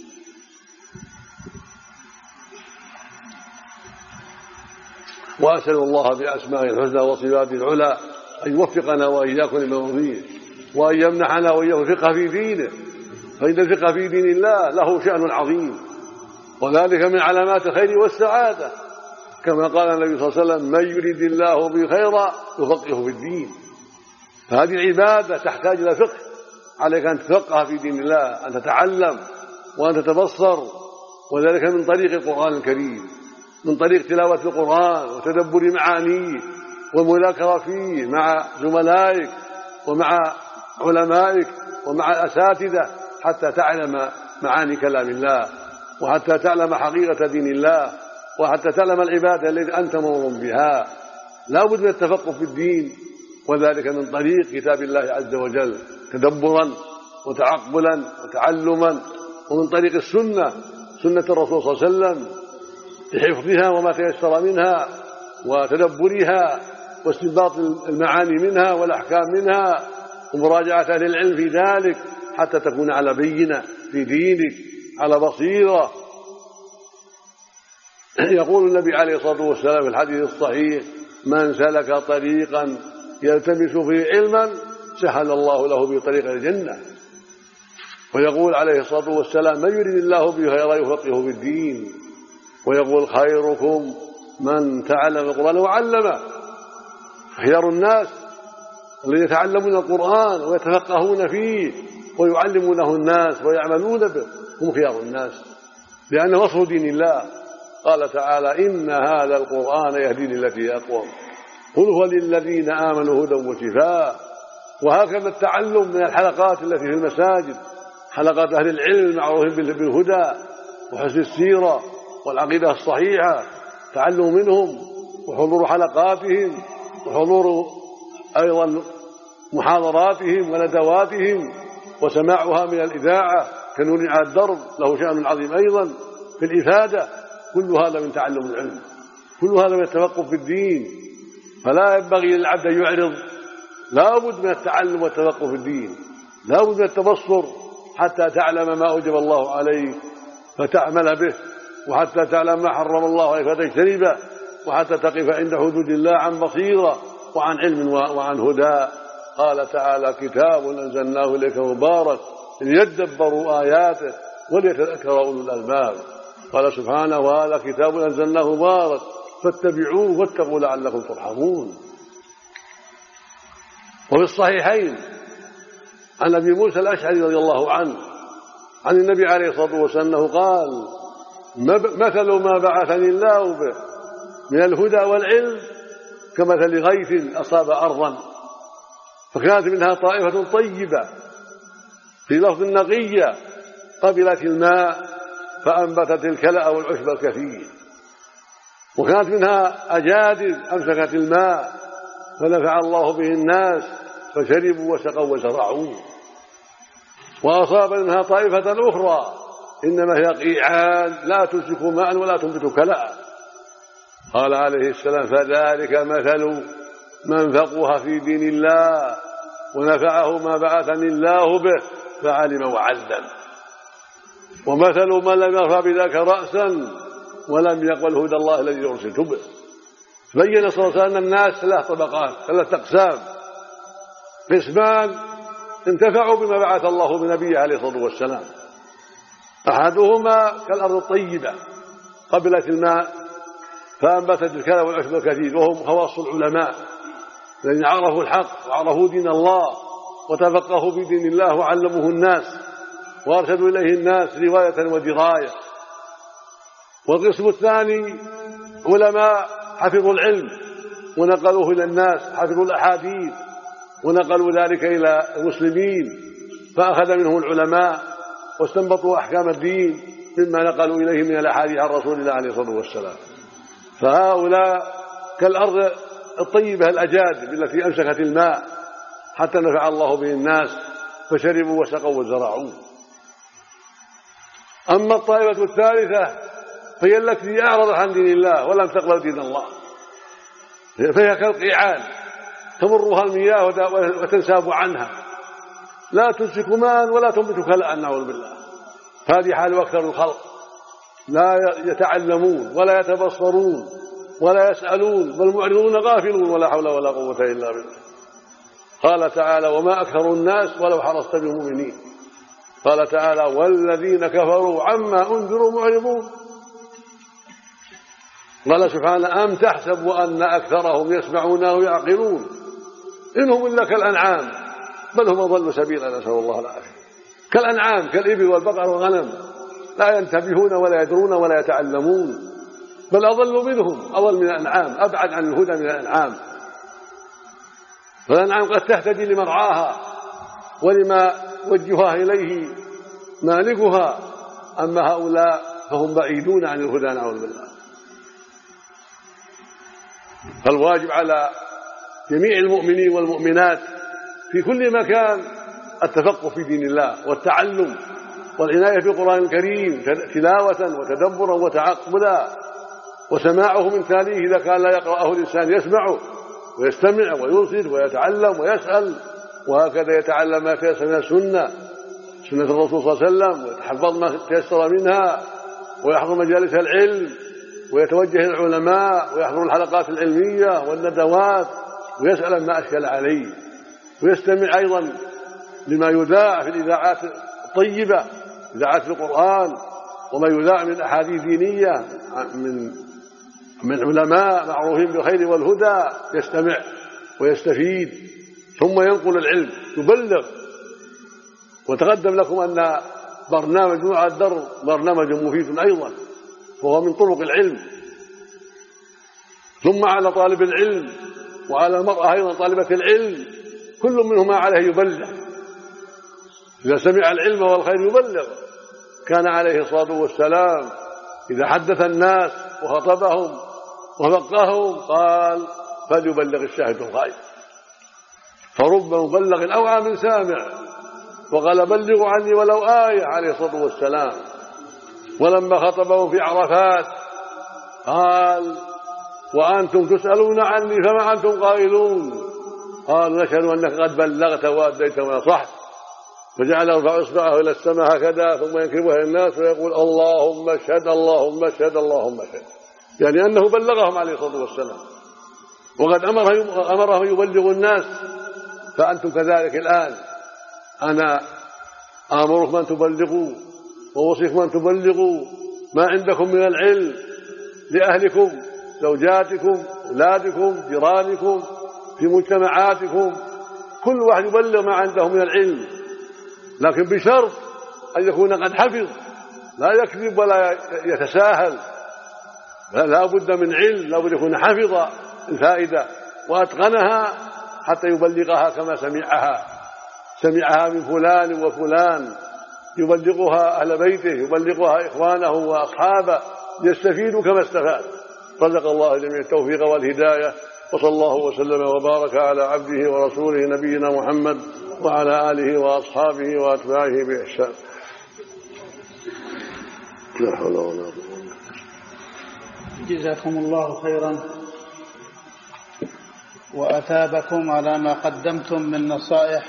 وأسأل الله بأسمائه الحسنى وصفاته العلى أن يوفقنا وإياكم لما يرضيه، وأن يمنحنا وإياكم الفقه في دينه، فإن الفقه في دين الله له شأن عظيم، وذلك من علامات الخير والسعادة، كما قال النبي صلى الله عليه وسلم: من يريد الله به خيرا يفقهه في الدين. فهذه العبادة تحتاج إلى فقه، عليك أن تفقه في دين الله، أن تتعلم وأن تتبصر، وذلك من طريق القرآن الكريم، من طريق تلاوة القرآن وتدبر معانيه والمذاكرة فيه مع زملائك ومع علمائك ومع الأساتذة، حتى تعلم معاني كلام الله وحتى تعلم حقيقة دين الله، وحتى تعلم العبادة التي أنت مأمور بها. لا بد من التفقه في الدين، وذلك من طريق كتاب الله عز وجل تدبرا وتعقلا وتعلما، ومن طريق السنة، سنة الرسول صلى الله عليه وسلم، بحفظها وما تيسر منها وتدبرها واستنباط المعاني منها والأحكام منها، ومراجعة أهل العلم في ذلك حتى تكون على بينة في دينك على بصيرة. يقول النبي عليه الصلاة والسلام في الحديث الصحيح: من سلك طريقا يلتمس فيه علما سهل الله له به طريق الجنة. ويقول عليه الصلاة والسلام: من يريد الله به خيرا يفقهه في الدين. ويقول: خيركم من تعلم القرآن وعلمه. خيار الناس الذين يتعلمون القرآن ويتفقهون فيه ويعلمونه الناس ويعملون به، هم خيار الناس، لأنه أصل دين الله. قال تعالى: إن هذا القرآن يهدي للتي هي أقوم قل هو للذين آمنوا هدى وشفاء. وهكذا التعلم من الحلقات التي في المساجد، حلقات أهل العلم معروفين بالهدى وحسن السيرة والعقيدة الصحيحة، تعلم منهم وحضور حلقاتهم وحضور أيضا محاضراتهم وندواتهم وسماعها من الإذاعة كنور على الدرب، له شأن عظيم أيضا في الإفادة. كل هذا من تعلم العلم، كل هذا من التفقه في الدين. فلا ينبغي للعبد أن يعرض، لا بد من التعلم والتفقه في الدين، لا بد من التبصر حتى تعلم ما أوجب الله عليك فتعمل به، وحتى تعلم ما حرم الله عليك فتجتنبه، وحتى تقف عند حدود الله عن بصيرة وعن علم وعن هدى. قال تعالى: كتاب أنزلناه إليك مبارك ليدبروا آياته وليتذكر أولو الألباب. قال سبحانه: وهذا كتاب أنزلناه مبارك فاتبعوه واتقوا لعلكم ترحمون. وفي الصحيحين عن أبي موسى الأشعري رضي الله عنه عن النبي عليه الصلاة والسلام قال: مثل ما بعثني الله به من الهدى والعلم كمثل غيث أصاب أرضا فكانت منها طائفة طيبة في لفظ نقية قبلت الماء فأنبتت الكلأ والعشب الكثير، وكانت منها أجادب أمسكت الماء فنفع الله به الناس فشربوا وسقوا وزرعوا. وأصاب منها طائفة أخرى إنما هي قيعان لا تمسك ماء ولا تنبت كلأ. قال عليه السلام: فذلك مثل من فقه في دين الله ونفعه ما بعثني الله به فعلم وعلم، ومثل من لم يرفع بذاك رأسا ولم يقبل هدى الله الذي أرسلت به. بين صلى الله عليه وسلم الناس ثلاث طبقات، ثلاث أقسام: قسمان انتفعوا بما بعث الله بنبيه عليه الصلاة والسلام، أحدهما كالأرض الطيبة قبلت الماء فأنبتت الكلى والعشب الكثير، وهم خواص العلماء الذين عرفوا الحق وعرفوا دين الله وتفقهوا في دين الله وعلموه الناس وأرشدوا إليه الناس رواية ودراية. والقسم الثاني علماء حفظوا العلم ونقلوه إلى الناس، حفظوا الأحاديث ونقلوا ذلك إلى المسلمين، فأخذ منهم العلماء واستنبطوا أحكام الدين مما نقلوا إليه من الأحاديث عن رسول الله عليه الصلاة والسلام. فهؤلاء كالأرض الطيبة الأجادب التي أمسكت الماء حتى نفع الله به الناس فشربوا وسقوا وزرعوا. أما الطائفة الثالثة فهي التي أعرضت عن دين الله ولم تقبل دين الله، فهي كالقيعان تمرها المياه وتنساب عنها، لا تمسك ماء ولا تنبت كلأ، نعوذ بالله. هذه حال أكثر الخلق، لا يتعلمون ولا يتبصرون ولا يسألون، بل معرضون غافلون، ولا حول ولا قوة إلا بالله. قال تعالى: وما أكثر الناس ولو حرصت بمؤمنين. قال تعالى: والذين كفروا عما أنذروا معرضون. قال سبحانه: أم تحسب أن أكثرهم يسمعون ويعقلون إنهم إلا كالأنعام بل هم أضل سبيلا، نسأل الله العافية. كالأنعام، كالإبل والبقر والغنم، لا ينتبهون ولا يدرون ولا يتعلمون، بل أضل منهم، أضل من الأنعام، أبعد عن الهدى من الأنعام. فالأنعام قد تهتدي لمرعاها ولما وجهها إليه مالكها، أما هؤلاء فهم بعيدون عن الهدى نعوذ بالله. فالواجب على جميع المؤمنين والمؤمنات في كل مكان التفقه في دين الله والتعلم والعناية بالقرآن الكريم تلاوة وتدبرا وتعقلا، وسماعه من تاليه إذا كان لا يقرأه الإنسان يسمعه ويستمع وينصت ويتعلم ويسأل، وهكذا يتعلم ما تيسر من سنة الرسول صلى الله عليه وسلم، ويتحفظ ما تيسر منها، ويحضر مجالس العلم، ويتوجه العلماء، ويحضر الحلقات العلمية والندوات، ويسأل ما أشكل عليه، ويستمع أيضا لما يذاع في الإذاعات الطيبة، إذاعات القرآن، وما يذاع من أحاديث دينية من علماء معروفين بالخير والهدى، يستمع ويستفيد، ثم ينقل العلم يبلغ. وتقدم لكم أن برنامج نوع الدر برنامج مفيد أيضا، وهو من طرق العلم. ثم على طالب العلم وعلى المرأة أيضا طالبة العلم، كل منهما عليه يبلغ، إذا سمع العلم والخير يبلغ. كان عليه الصلاة والسلام إذا حدث الناس وخطبهم وفقههم قال فليبلغ الشاهد الغائب، فرب مبلغ أوعى من سامع، وقال بلغوا عني ولو آية عليه الصلاة والسلام. ولما خطبهم في عرفات قال وأنتم تسألون عني فما أنتم قائلون، قالوا نشهد أنك قد بلغت وأديت ونصحت، فجعل يرفع إصبعه إلى السماء هكذا ثم ينكبها إلى الناس ويقول اللهم اشهد اللهم اشهد اللهم اشهد، يعني أنه بلغهم عليه الصلاة والسلام، وقد أمرهم يبلغوا الناس. فأنتم كذلك الآن، أنا آمركم أن تبلغوا ووصيكم أن تبلغوا ما عندكم من العلم لأهلكم، زوجاتكم، أولادكم، جيرانكم، في مجتمعاتكم، كل واحد يبلغ ما عنده من العلم، لكن بشرط أن يكون قد حفظ، لا يكذب ولا يتساهل، لا بد من علم، لا بد يكون حفظ الفائدة وأتقنها حتى يبلغها كما سمعها من فلان وفلان، يبلغها أهل بيته، يبلغها إخوانه وأصحابه، يستفيدوا كما استفاد. رزق الله جميع التوفيق والهداية، وصلى الله وسلم وبارك على عبده ورسوله نبينا محمد وعلى آله وأصحابه وأتباعه بإحسان. لا حول ولا قوة إلا بالله. جزاكم الله خيرا وأثابكم على ما قدمتم من نصائح،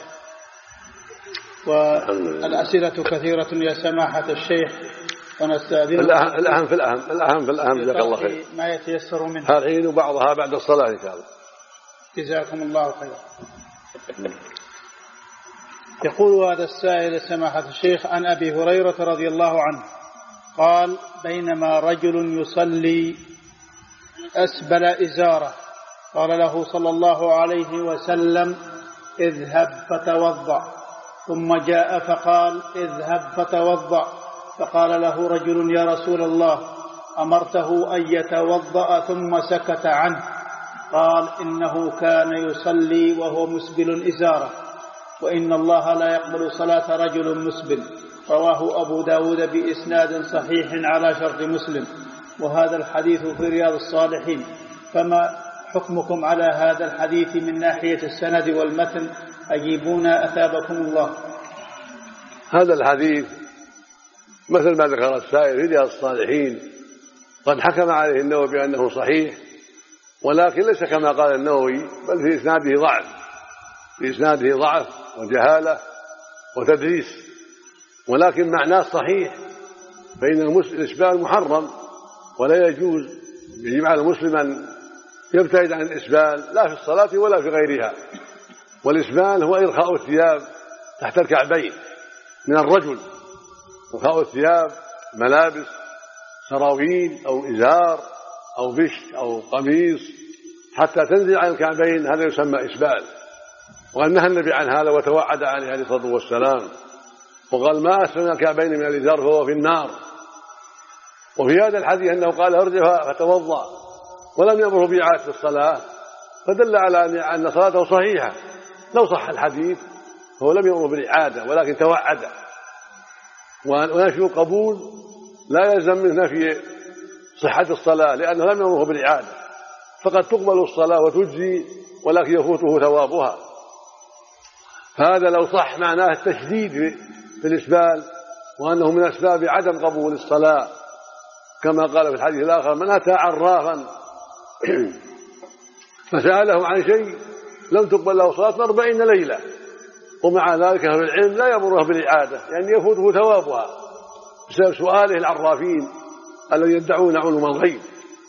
والأسئلة كثيرة يا سماحة الشيخ، ونستأذن الأهم في الأهم جزاك الله خير ما يتيسر منها الحين وبعضها بعد الصلاة إن شاء الله. جزاكم الله خيرا. يقول هذا السائل سماحة الشيخ عن أبي هريرة رضي الله عنه قال بينما رجل يصلي أسبل إزاره قال له صلى الله عليه وسلم اذهب فتوضأ، ثم جاء فقال اذهب فتوضأ، فقال له رجل يا رسول الله أمرته أن يتوضأ ثم سكت عنه، قال إنه كان يصلي وهو مسبل إزاره، وإن الله لا يقبل صلاة رجل مسبل. رواه أبو داود بإسناد صحيح على شرط مسلم، وهذا الحديث في رياض الصالحين، فما حكمكم على هذا الحديث من ناحية السند والمتن؟ أجيبونا أثابكم الله. هذا الحديث مثل ما ذكر السائل في رياض الصالحين، قد حكم عليه النووي بأنه صحيح، ولكن ليس كما قال النووي، بل في إسناده ضعف وجهالة وتدريس، ولكن معناه صحيح، فإن الإسبال محرم ولا يجوز، يجب على المسلم أن يبتعد عن الإسبال لا في الصلاة ولا في غيرها. والإسبال هو إرخاء الثياب تحت الكعبين من الرجل، إرخاء الثياب ملابس سراويل أو إزار أو بشت أو قميص حتى تنزل عن الكعبين، هذا يسمى إسبال. وقد نهى النبي عن هذا وتوعد عليه الصلاة والسلام، وقال ما أسفل من الكعبين من الإزار فهو في النار. وفي هذا الحديث أنه قال ارجع فتوضأ ولم يأمره بإعادة الصلاة، فدل على أن صلاته صحيحة. لو صح الحديث هو لم يأمر بالإعادة ولكن توعد، ونشر القبول لا يلزم منه نفي صحة الصلاة، لأنه لم يأمره بالإعادة، فقد تقبل الصلاة وتجزي ولكن يفوته ثوابها. فهذا لو صح معناه التشديد في الإسبال، وأنه من أسباب عدم قبول الصلاة، كما قال في الحديث الآخر: من أتى عرافا فسأله عن شيء لم تقبل له صلاة 40 ليلة، ومع ذلك أهل العلم لا يأمره بالإعادة، يعني يفوته ثوابها بسبب سؤاله العرافين الذين يدعون علم الغيب.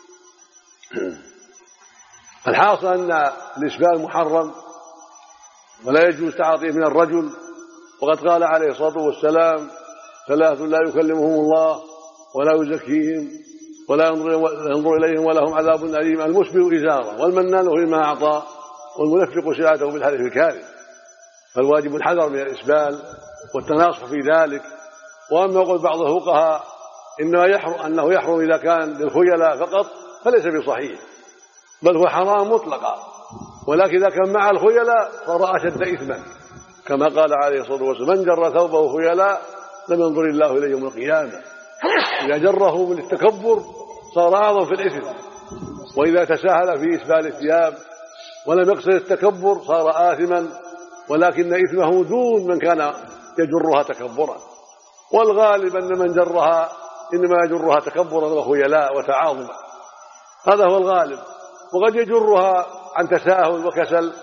الحاصل أن الإسبال محرم ولا يجوز تعاطيه من الرجل، وقد قال عليه الصلاة والسلام: 3 لا يكلمهم الله ولا يزكيهم ولا ينظر إليهم ولهم عذاب أليم: المسبل إزاره، والمنان فيما أعطى، والمنفق سلعته بالحلف الكاذب. فالواجب الحذر من الإسبال والتناصح في ذلك. وأما يقول بعض الفقهاء أنه يحرم إذا كان للخيلاء فقط، فليس بصحيح، بل هو حرام مطلقا، ولكن إذا كان مع الخيلاء صار أشد إثما، كما قال عليه الصلاة والسلام: من جر ثوبه خيلاء لم ينظر الله إليه يوم القيامة. إذا جره من التكبر صار أعظم في الإثم، وإذا تساهل في إسبال الثياب ولم يقصد التكبر صار آثما، ولكن إثمه دون من كان يجرها تكبرا. والغالب أن من جرها إنما يجرها تكبرا وخيلاء وتعاظما، هذا هو الغالب. وقد يجرها عن تساهل وكسل،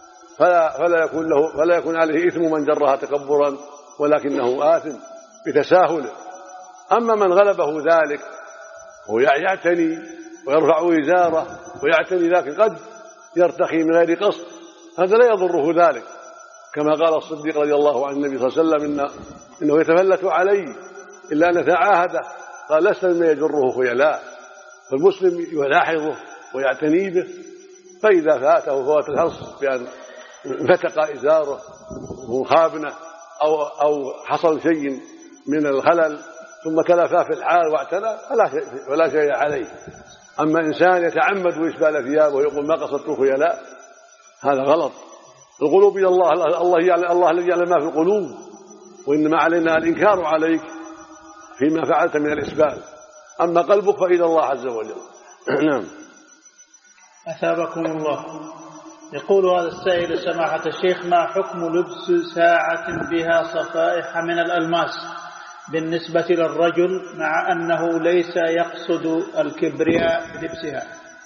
فلا يكون عليه إثم من جرها تكبرا، ولكنه آثم بتساهله. أما من غلبه ذلك هو يعتني ويرفع إزاره ويعتني، لكن قد يرتخي من غير قصد، هذا لا يضره ذلك، كما قال الصديق رضي الله عنه النبي صلى الله عليه وسلم: إنه يتفلت علي إلا أن نتعاهده، قال: لست مما يجره خيلاء. فالمسلم يلاحظه ويعتني به، فإذا فاته فوات الحرص بأن فتق إزاره وخابنه أو حصل شيء من الخلل ثم تلفا في الحال واعتنى فلا شيء عليه. أما إنسان يتعمد إسبال ثيابه ويقول: ما قصدت خيلاء، هذا غلط. القلوب إلى الله الذي يعلم ما في القلوب، وإنما علينا الإنكار عليك فيما فعلت من الإسبال، أما قلبك فإلى الله عز وجل. نعم. أثابكم الله. يقول هذا السائل: سماحة الشيخ، ما حكم لبس ساعة بها صفائح من الألماس بالنسبة للرجل مع أنه ليس يقصد الكبرياء بلبسها؟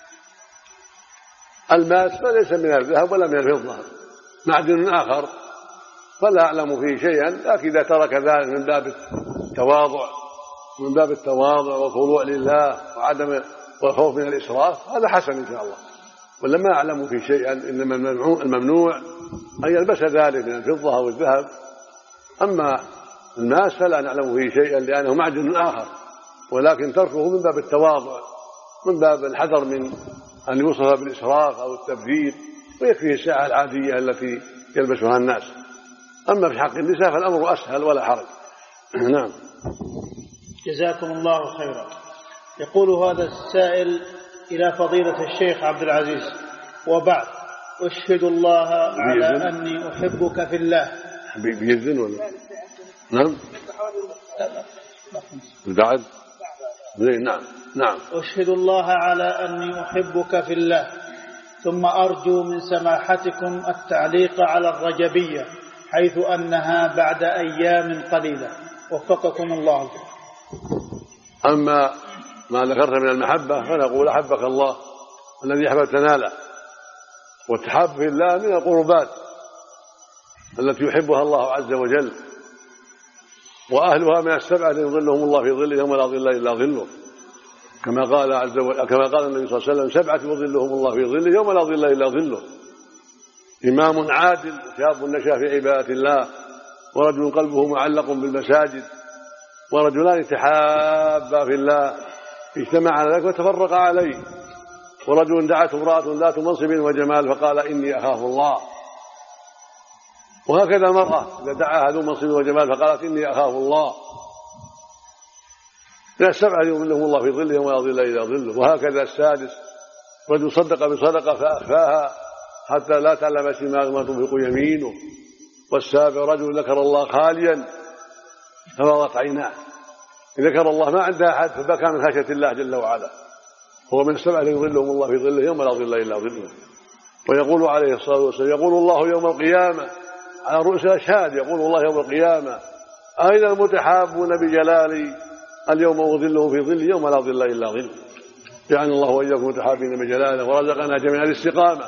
الماس فليس من الذهب ولا من الفضة، معدن آخر، فلا أعلم فيه شيئا، لكن إذا ترك ذلك من باب التواضع والخضوع لله وعدم والخوف من الإسراف، هذا حسن إن شاء الله. ولما أعلم فيه شيئا، إنما الممنوع أن يلبس ذلك من الفضة أو الذهب. أما الماس فلا نعلم فيه شيئا لأنه معدن آخر، ولكن تركه من باب التواضع، من باب الحذر من أن يوصف بالإسراف أو التبذير، ويكفيه الساعة العادية التي يلبسها الناس. أما في حق النساء فالأمر أسهل ولا حرج. نعم. جزاكم الله خيرا. يقول هذا السائل: إلى فضيلة الشيخ عبد العزيز، وبعد، أشهد الله على أني أحبك في الله. بيزن ولا؟ نعم. بعد. نعم. أشهد الله على أني أحبك في الله، ثم أرجو من سماحتكم التعليق على الرجبية، حيث أنها بعد أيام قليلة، وفقكم الله. أما ما ذكرت من المحبة فنقول: أحبك الله الذي أحببت تناله. والتحب في الله من القربات التي يحبها الله عز وجل، وأهلها من السبعة الذين يظلهم الله في ظله يوم لا ظل إلا ظله، كما قال النبي صلى الله عليه وسلم: 7 يظلهم الله في ظله يوم لا ظل إلا ظله: إمام عادل، شاب نشأ في عبادة الله، ورجل قلبه معلق بالمساجد، ورجلان تحابا في الله اجتمع على ذلك وتفرق عليه، ورجل دعته امرأة ذات منصب وجمال فقال: إني أخاف الله. وهكذا المرأة إذا دعاها ذو منصب وجمال فقالت: إني أخاف الله. من السبعة يظلهم الله في ظله ولا ظل إلا ظله. وهكذا السادس: رجل صدق بصدقة فأخفاها حتى لا تعلم شماله ما تنفق يمينه. والسابع: رجل ذكر الله خاليا ففاضت عيناه، ذكر الله ما عنده أحد فبكى من خشية الله جل وعلا. هو من السبع الذين يظلهم الله في ظله يوم لا ظل إلا ظله. ويقول عليه الصلاة والسلام يقول الله يوم القيامة على رؤوس الأشهاد يقول الله يوم القيامة أين المتحابون بجلالي اليوم أظلهم في ظل يوم لا ظل إلا ظله. يعني الله وإياكم متحابين بجلاله ورزقنا جميعا الاستقامة.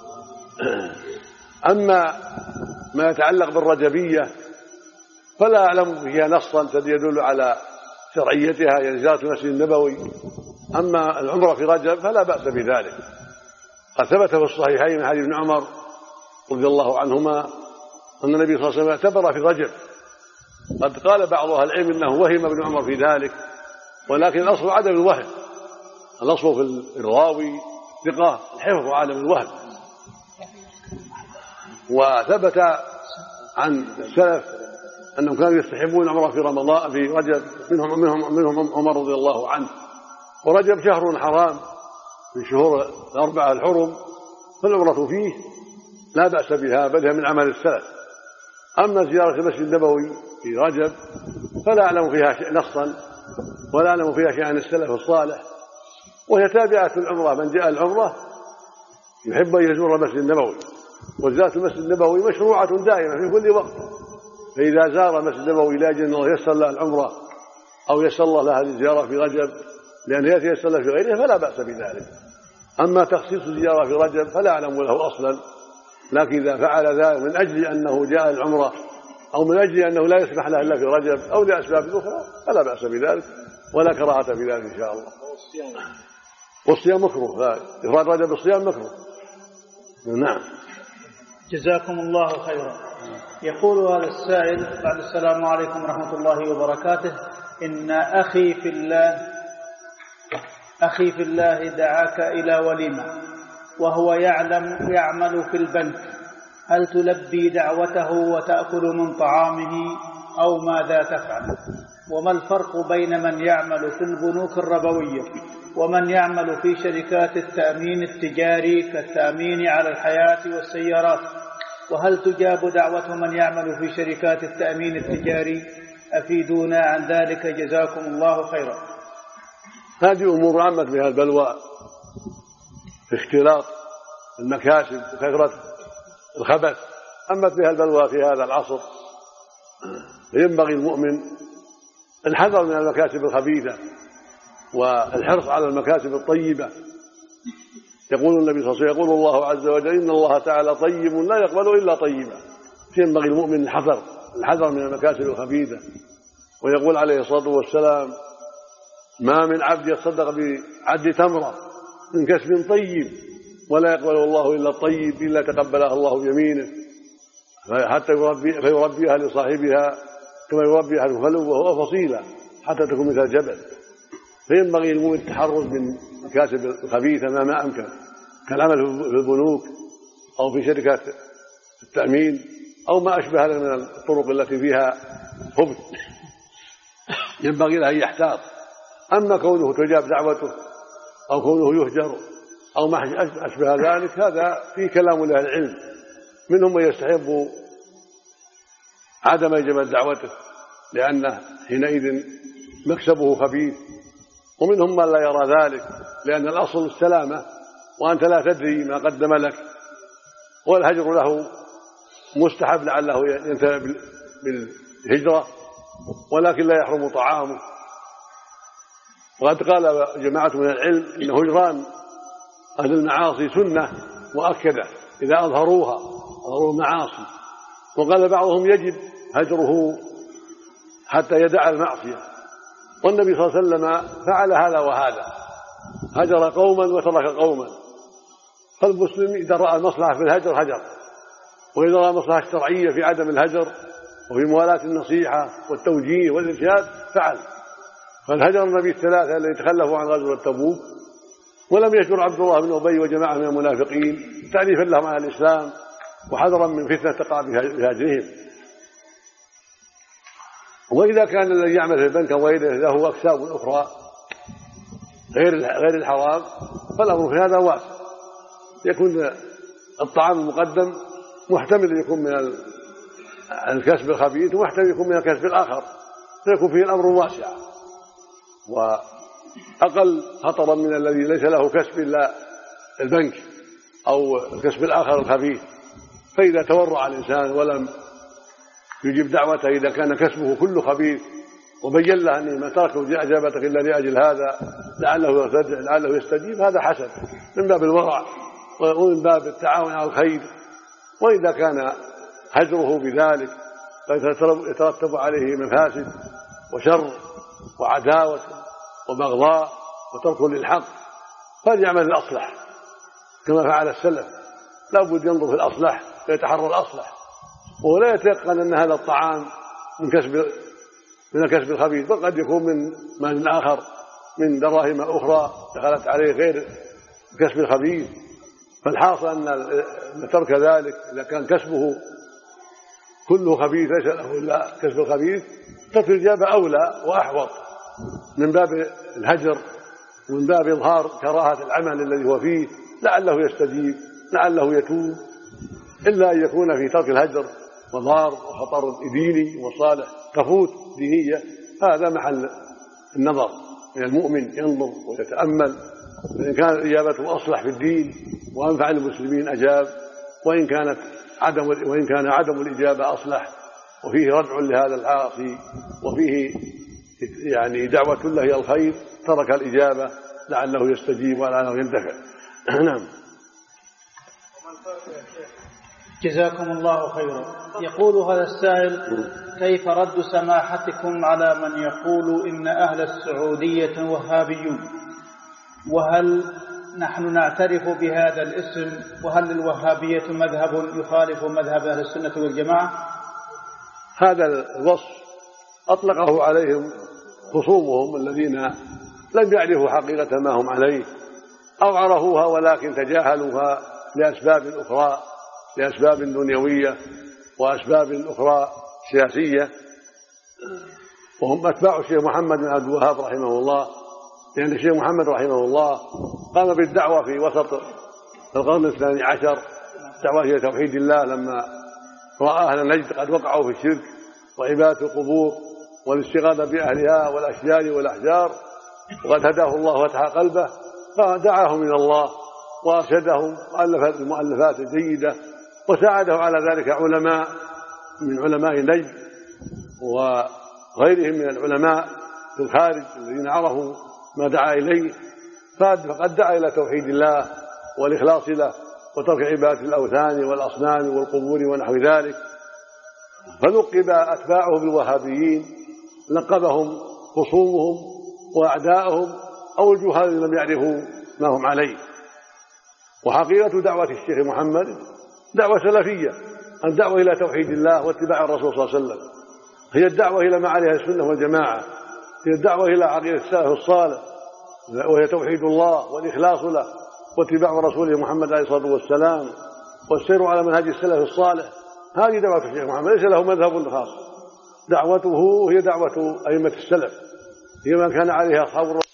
أما ما يتعلق بالرجبية فلا أعلم فيها نصا يدل على شرعيتها يعني زيارة المسجد النبوي. أما العمرة في رجب فلا بأس بذلك. قد ثبت في الصحيحين من حديث ابن عمر رضي الله عنهما أن النبي صلى الله عليه وسلم اعتبر في رجب. قد قال بعض أهل العلم أنه وهم ابن عمر في ذلك، ولكن الأصل عدم الوهم، الأصل في الراوي ثقة الحفظ وعدم الوهم. وثبت عن السلف أنهم كانوا يستحبون عمره في رمضان في رجب، منهم عمر رضي الله عنه. ورجب شهر حرام من شهور الأربعة الحرم، فالعمرة فيه لا بأس بها بل هي من عمل السلف. أما زيارة المسجد النبوي في رجب فلا أعلم فيها نصا ولا أعلم فيها شيء عن السلف الصالح، وهي تابعة العمرة. من جاء العمرة يحب أن يزور المسجد النبوي، وزيارة المسجد النبوي مشروعة دائمة في كل وقت. فإذا زار المسجد النبوي لا أجل أنه يسر له العمرة أو يسر الله له هذه الزيارة في رجب لأنه يتيسر له في غيره فلا بأس بذلك. أما تخصيص الزيارة في رجب فلا أعلم له أصلا، لكن إذا فعل ذلك من أجل أنه جاء العمرة أو من أجل أنه لا يسمح له إلا في رجب أو لأسباب أخرى فلا بأس بذلك ولا كراهة في ذلك إن شاء الله. والصيام مكروه، إفراد رجب بالصيام مكروه. نعم. جزاكم الله خيرا. يقول هذا السائل بعد السلام عليكم ورحمة الله وبركاته: إن أخي في الله دعاك إلى وليمة وهو يعمل في البنك، هل تلبي دعوته وتأكل من طعامه أو ماذا تفعل؟ وما الفرق بين من يعمل في البنوك الربوية ومن يعمل في شركات التأمين التجاري كالتأمين على الحياة والسيارات؟ وهل تجاب دعوة من يعمل في شركات التأمين التجاري؟ أفيدونا عن ذلك جزاكم الله خيرا. هذه أمور عامة بها البلوى في اختلاط المكاسب وكثرة الخبث، أمت بها البلوى في هذا العصر. فينبغي المؤمن الحذر من المكاسب الخبيثة والحرص على المكاسب الطيبة. يقول النبي صلى الله عليه وسلم يقول الله عز وجل إن الله تعالى طيب لا يقبل إلا طيبا. فينبغي المؤمن الحذر من المكاسب الخبيثة. ويقول عليه الصلاة والسلام ما من عبد يتصدق بعد تمرة من كسب طيب ولا يقبل الله إلا الطيب إلا تقبلها الله بيمينه حتى فيربيها لصاحبها كما يربي أحدكم فلوه وهو فصيلة حتى تكون مثل الجبل. فينبغي المؤمن التحرز من المكاسب الخبيثة ما أمكن، كالعمل في البنوك أو في شركات التأمين أو ما أشبه هذا من الطرق التي فيها خبث، ينبغي له أن يحتاط. أما كونه تجاب دعوته أو كونه يهجر أو ما أشبه ذلك هذا فيه كلام لأهل العلم، منهم من يستحب عدم إجابة دعوته لأنه حينئذ مكسبه خبيث، ومنهم من لا يرى ذلك لأن الأصل السلامة وأنت لا تدري ما قدم لك، والهجر له مستحب لعله ينتهي بالهجرة ولكن لا يحرم طعامه. وقد قال جماعة من العلم إن هجران أهل المعاصي سنة مؤكدة إذا أظهروا المعاصي، وقال بعضهم يجب هجره حتى يدع المعصية، والنبي صلى الله عليه وسلم فعل هذا وهذا، هجر قوما وترك قوما. فالمسلم إذا رأى مصلحة في الهجر هجر، وإذا رأى مصلحة شرعية في عدم الهجر وفي موالاة النصيحة والتوجيه والإرشاد فعل. فالهجر النبي الثلاثة الذي تخلفوا عن غزوة تبوك ولم يشكر عبد الله بن أبي وجماعة من المنافقين تعريفا لهم على الإسلام وحذرا من فتنة تقع بهجرهم. وإذا كان الذي يعمل في البنك وغيره له أكساب أخرى غير الحرام فالأمر في هذا واسع، يكون الطعام المقدم محتمل يكون من الكسب الخبيث ومحتمل يكون من الكسب الآخر، فيكون فيه الأمر واسع. وأقل خطرا من الذي ليس له كسب إلا البنك أو الكسب الآخر الخفيف. فإذا تورع الإنسان ولم يجيب دعوته إذا كان كسبه كله خبيث وبين له أني ما تركت إجابتك إلا لأجل هذا لعله يستجيب، هذا حسن من باب الورع ومن باب التعاون على الخير. وإذا كان هجره بذلك فيترتب عليه مفاسد وشر وعداوة وبغضاء وترك للحق، فليعمل الأصلح كما فعل السلف. لا بد ينظر في الأصلح ويتحرى الأصلح، ولا يتيقن أن هذا الطعام من الكسب الخبيث، بل قد يكون من مال آخر من دراهم أخرى دخلت عليه غير الكسب الخبيث. فالحاصل أن ترك ذلك إذا كان كسبه كله خبيث ليس له إلا كسب الخبيث، ترك الإجابة أولى وأحوط من باب الهجر ومن باب إظهار كراهة العمل الذي هو فيه، لعله يستجيب لعله يتوب، إلا أن يكون في ترك الهجر مضار وخطر ديني ومصالح تفوت دينية. هذا محل النظر من المؤمن، ينظر ويتأمل، وإن كانت إجابته أصلح في الدين وأنفع المسلمين أجاب، وإن كان عدم الإجابة أصلح وفيه ردع لهذا العاصي وفيه يعني دعوة له إلى الخير ترك الإجابة لعله يستجيب ولعله ينتفع. نعم. جزاكم الله خيرا. يقول هذا السائل: كيف رد سماحتكم على من يقول إن أهل السعودية وهابيون، وهل نحن نعترف بهذا الاسم، وهل الوهابية مذهب يخالف مذهب أهل السنة والجماعة؟ هذا الوصف أطلقه عليهم خصومهم الذين لم يعرفوا حقيقة ما هم عليه أو عرفوها ولكن تجاهلوها لأسباب أخرى، لأسباب دنيوية وأسباب أخرى سياسية، وهم أتباع الشيخ محمد بن عبد الوهاب رحمه الله، لأن الشيخ محمد رحمه الله قام بالدعوة في وسط القرن الثاني عشر، دعوة إلى توحيد الله، لما رأى أهل نجد قد وقعوا في الشرك وعبادة القبور والاستغاثة بأهلها والأشجار والأحجار، وقد هداه الله وفتح قلبه فدعاهم إلى الله وأرشدهم وألف المؤلفات الجيدة، وساعده على ذلك علماء من علماء نجد وغيرهم من العلماء في الخارج الذين عرفوا ما دعا إليه، فقد دعا إلى توحيد الله والإخلاص له وترك عبادة الأوثان والأصنام والقبور ونحو ذلك. فلقب أتباعه بالوهابيين، لقبهم خصومهم وأعداءهم أو الجهال الذين لم يعرفوا ما هم عليه. وحقيقة دعوة الشيخ محمد دعوة سلفية، الدعوة إلى توحيد الله واتباع الرسول صلى الله عليه وسلم، هي الدعوة إلى ما عليها السنة والجماعة، هي الدعوة إلى عقيدة السلف الصالح، وهي توحيد الله والإخلاص له واتباع رسوله محمد عليه الصلاة والسلام والسير على منهج السلف الصالح. هذه دعوة الشيخ محمد، ليس له مذهب خاص، دعوته هي دعوة أئمة السلف، هي ما كان عليها أصحاب